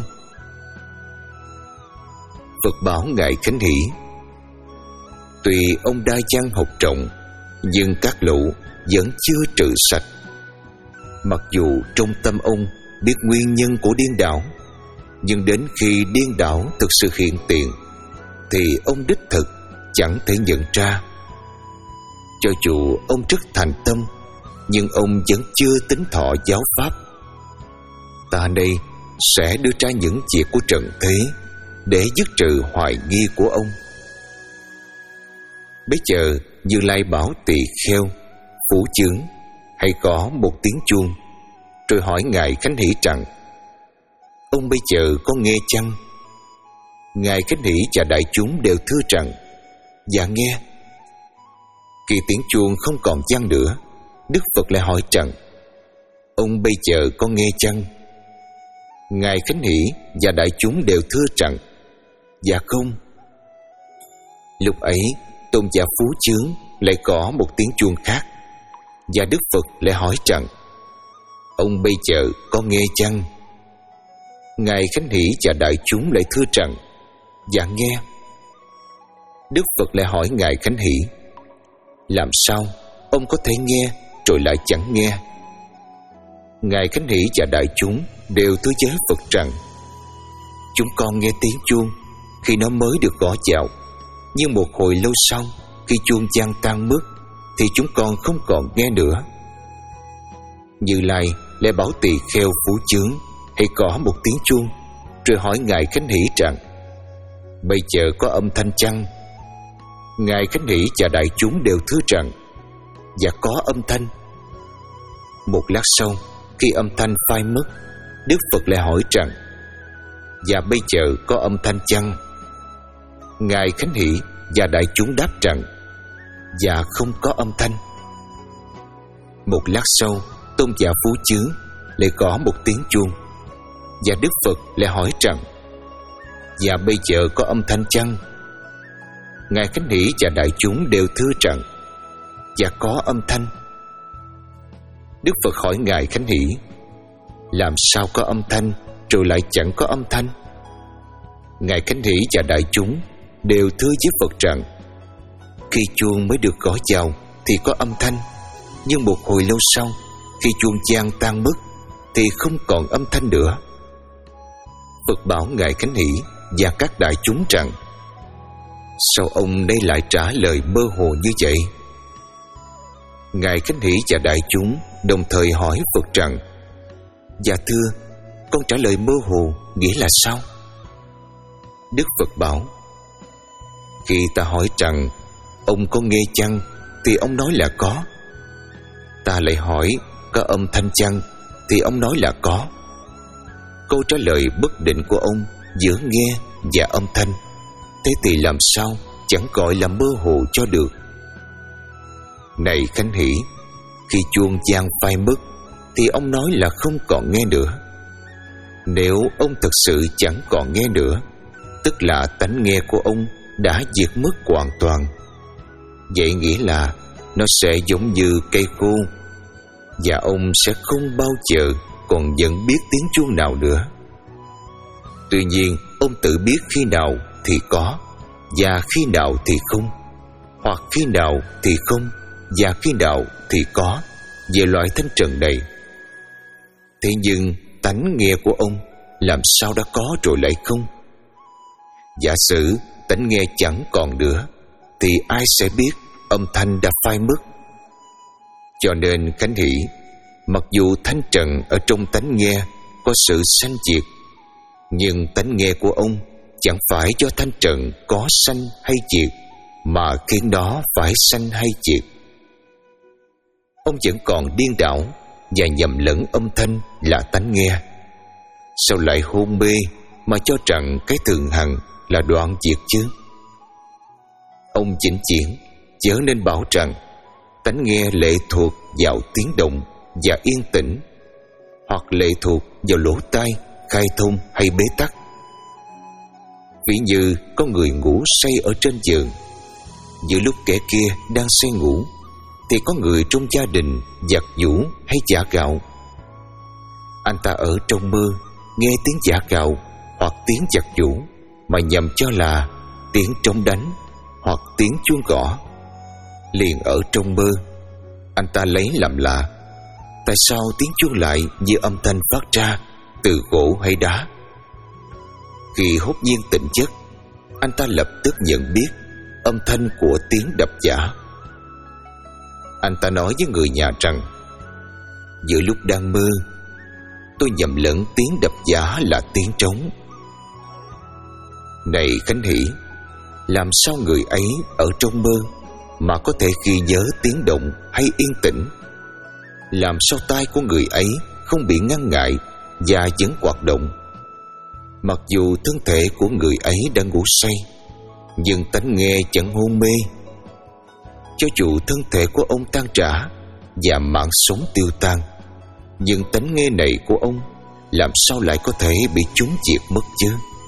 Phật bảo ngài Khánh Hỷ: tuy ông đa văn học trọng, nhưng các lũ vẫn chưa trừ sạch. Mặc dù trong tâm ông biết nguyên nhân của điên đảo, nhưng đến khi điên đảo thực sự hiện tiền thì ông đích thực chẳng thể nhận ra. Cho dù ông rất thành tâm, nhưng ông vẫn chưa tính thọ giáo pháp. Ta đây sẽ đưa ra những việc của trần thế để dứt trừ hoài nghi của ông. Bây giờ Như Lai bảo tỳ kheo, phủ chướng hay có một tiếng chuông, rồi hỏi ngài Khánh Hỷ rằng: ông bây giờ có nghe chăng? Ngài Khánh Hỷ và đại chúng đều thưa rằng: dạ nghe. Khi tiếng chuông không còn vang nữa, Đức Phật lại hỏi rằng: ông bây giờ có nghe chăng? Ngài Khánh Hỷ và đại chúng đều thưa rằng: dạ không. Lúc ấy tôn giả Phú Chướng lại có một tiếng chuông khác, và Đức Phật lại hỏi rằng: ông bây giờ có nghe chăng? Ngài Khánh Hỷ và đại chúng lại thưa rằng: dạ nghe. Đức Phật lại hỏi ngài Khánh Hỷ: làm sao ông có thể nghe rồi lại chẳng nghe? Ngài Khánh Hỷ và đại chúng đều thưa với Phật rằng: chúng con nghe tiếng chuông khi nó mới được gõ chào, nhưng một hồi lâu sau, khi chuông vang tan mất thì chúng con không còn nghe nữa. Như Lai lại bảo tỳ kheo Phú Chướng hãy có một tiếng chuông, rồi hỏi ngài Khánh Hỷ rằng: bây giờ có âm thanh chăng? Ngài Khánh Hỷ và đại chúng đều thưa rằng: dạ có âm thanh. Một lát sau, khi âm thanh phai mất, Đức Phật lại hỏi rằng: dạ bây giờ có âm thanh chăng? Ngài Khánh Hỷ và đại chúng đáp rằng: dạ không có âm thanh. Một lát sau, tôn giả Phú Chướng lại có một tiếng chuông, và Đức Phật lại hỏi rằng: dạ bây giờ có âm thanh chăng? Ngài Khánh Hỷ và đại chúng đều thưa rằng: dạ có âm thanh. Đức Phật hỏi ngài Khánh Hỷ: làm sao có âm thanh rồi lại chẳng có âm thanh? Ngài Khánh Hỷ và đại chúng đều thưa với Phật rằng: khi chuông mới được gõ chào thì có âm thanh, nhưng một hồi lâu sau, khi chuông vang tan mất thì không còn âm thanh nữa. Phật bảo ngài Khánh Hỷ và các đại chúng rằng: sao ông đây lại trả lời mơ hồ như vậy? Ngài Khánh Hỷ và đại chúng đồng thời hỏi Phật rằng: dạ thưa, con trả lời mơ hồ nghĩa là sao? Đức Phật bảo: khi ta hỏi rằng ông có nghe chăng thì ông nói là có. Ta lại hỏi có âm thanh chăng thì ông nói là có. Câu trả lời bất định của ông giữa nghe và âm thanh, thế thì làm sao chẳng gọi là mơ hồ cho được? Này Khánh Hỷ, khi chuông vang phai mất thì ông nói là không còn nghe nữa. Nếu ông thực sự chẳng còn nghe nữa, tức là tánh nghe của ông đã diệt mất hoàn toàn, Vậy nghĩa là nó sẽ giống như cây khô, và ông sẽ không bao giờ còn vẫn biết tiếng chuông nào nữa. Tuy nhiên, ông tự biết khi nào thì có và khi nào thì không, hoặc khi nào thì không và khi nào thì có về loại thanh trần này. Thế nhưng tánh nghe của ông làm sao đã có rồi lại không? Giả sử tánh nghe chẳng còn nữa, thì ai sẽ biết âm thanh đã phai mất? Cho nên Khánh Hỷ, mặc dù thanh trần ở trong tánh nghe có sự sanh diệt, nhưng tánh nghe của ông chẳng phải do thanh trần có sanh hay diệt mà khiến nó phải sanh hay diệt. Ông vẫn còn điên đảo và nhầm lẫn âm thanh là tánh nghe. Sao lại hôn mê mà cho rằng cái thường hằng là đoạn diệt chứ? Ông chỉnh chuyển, chớ nên bảo rằng tánh nghe lệ thuộc vào tiếng động và yên tĩnh, hoặc lệ thuộc vào lỗ tai khai thông hay bế tắc. Ví như có người ngủ say ở trên giường, giữa lúc kẻ kia đang say ngủ thì có người trong gia đình giặt giũ hay chả gạo. Anh ta ở trong mơ nghe tiếng chả gạo hoặc tiếng giặt giũ mà nhầm cho là tiếng trống đánh hoặc tiếng chuông gõ. Liền ở trong mơ, anh ta lấy làm lạ, tại sao tiếng chuông lại như âm thanh phát ra từ gỗ hay đá? Khi hốt nhiên tỉnh giấc, anh ta lập tức nhận biết âm thanh của tiếng đập giả. Anh ta nói với người nhà rằng, giữa lúc đang mơ, tôi nhầm lẫn tiếng đập giả là tiếng trống. Này Khánh Hỷ, làm sao người ấy ở trong mơ mà có thể ghi nhớ tiếng động hay yên tĩnh? Làm sao tai của người ấy không bị ngăn ngại và vẫn hoạt động? Mặc dù thân thể của người ấy đang ngủ say, nhưng tánh nghe chẳng hôn mê. Cho dù thân thể của ông tan rã và mạng sống tiêu tan, nhưng tánh nghe này của ông làm sao lại có thể bị chúng diệt mất chứ?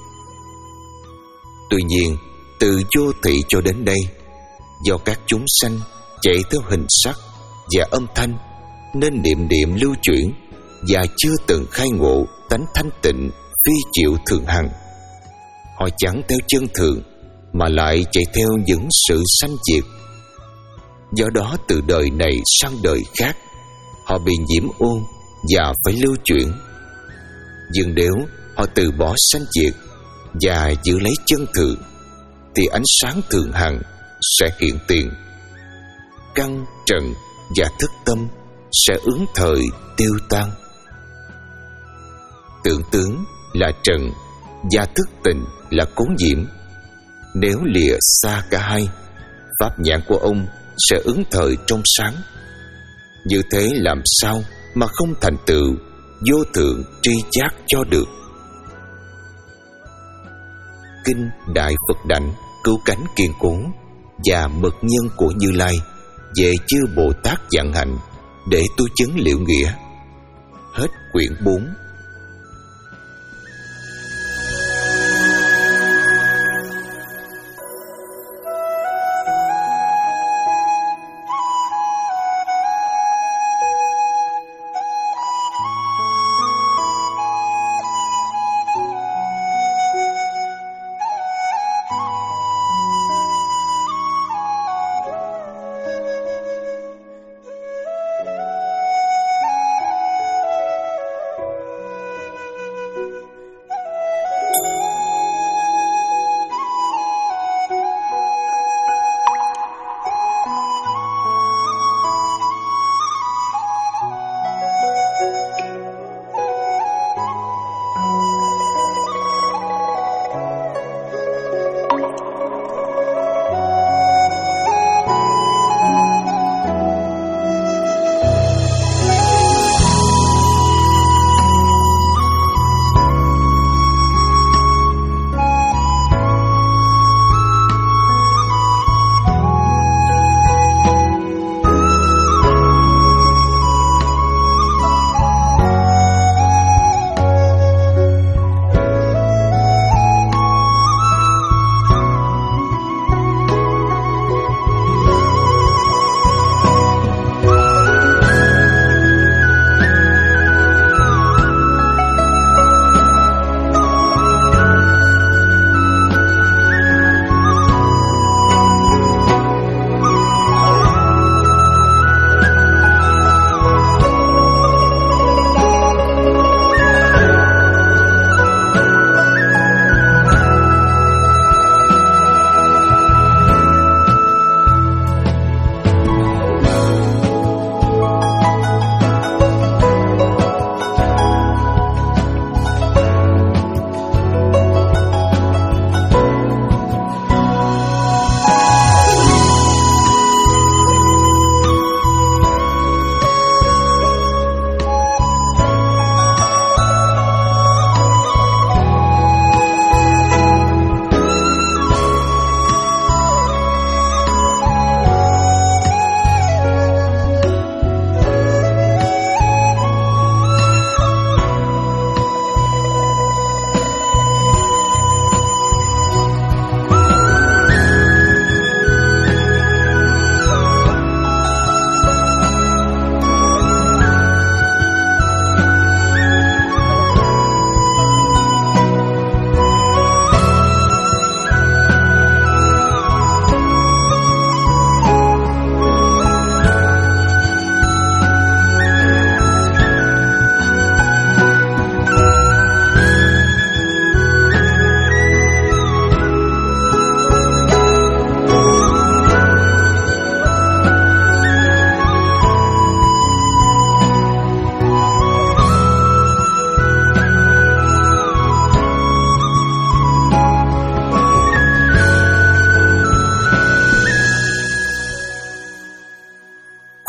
Tuy nhiên, từ vô thị cho đến đây, do các chúng sanh chạy theo hình sắc và âm thanh, nên niệm niệm lưu chuyển và chưa từng khai ngộ tánh thanh tịnh phi chịu thường hằng. Họ chẳng theo chân thường mà lại chạy theo những sự sanh diệt. Do đó từ đời này sang đời khác, họ bị nhiễm ô và phải lưu chuyển. Nhưng nếu họ từ bỏ sanh diệt và giữ lấy chân thường, thì ánh sáng thường hằng sẽ hiện tiền. Căn trần và thức tâm sẽ ứng thời tiêu tan. Tưởng tướng là trần và thức tình là cố nhiễm. Nếu lìa xa cả hai, pháp nhãn của ông sẽ ứng thời trong sáng. Như thế làm sao mà không thành tựu vô thượng tri giác cho được? Kinh Đại Phật Đảnh Cứu Cánh Kiên Cố và Mật Nhân của Như Lai về chư Bồ Tát Vạn Hạnh để tu chứng liệu nghĩa. Hết quyển bốn.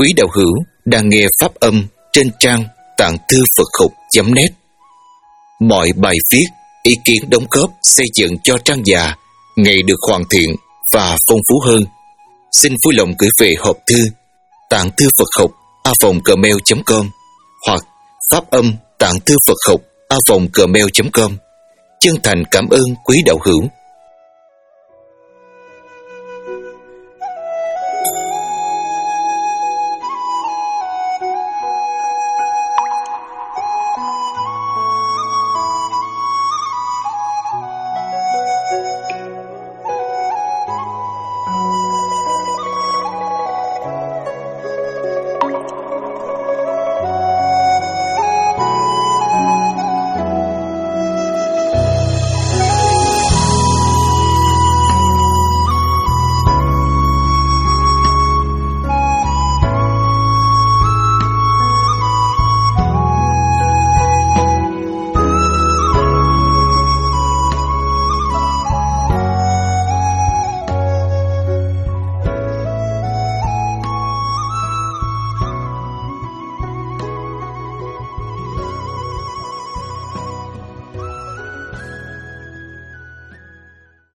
quý đạo hữu đang nghe pháp âm trên trang tạng thư Phật học chấm net. Mọi bài viết, ý kiến đóng góp xây dựng cho trang già ngày được hoàn thiện và phong phú hơn. Xin vui lòng gửi về hộp thư tạng thư Phật học a vòng gmail chấm com hoặc pháp âm tạng thư Phật học a vòng gmail chấm com. Chân thành cảm ơn quý đạo hữu.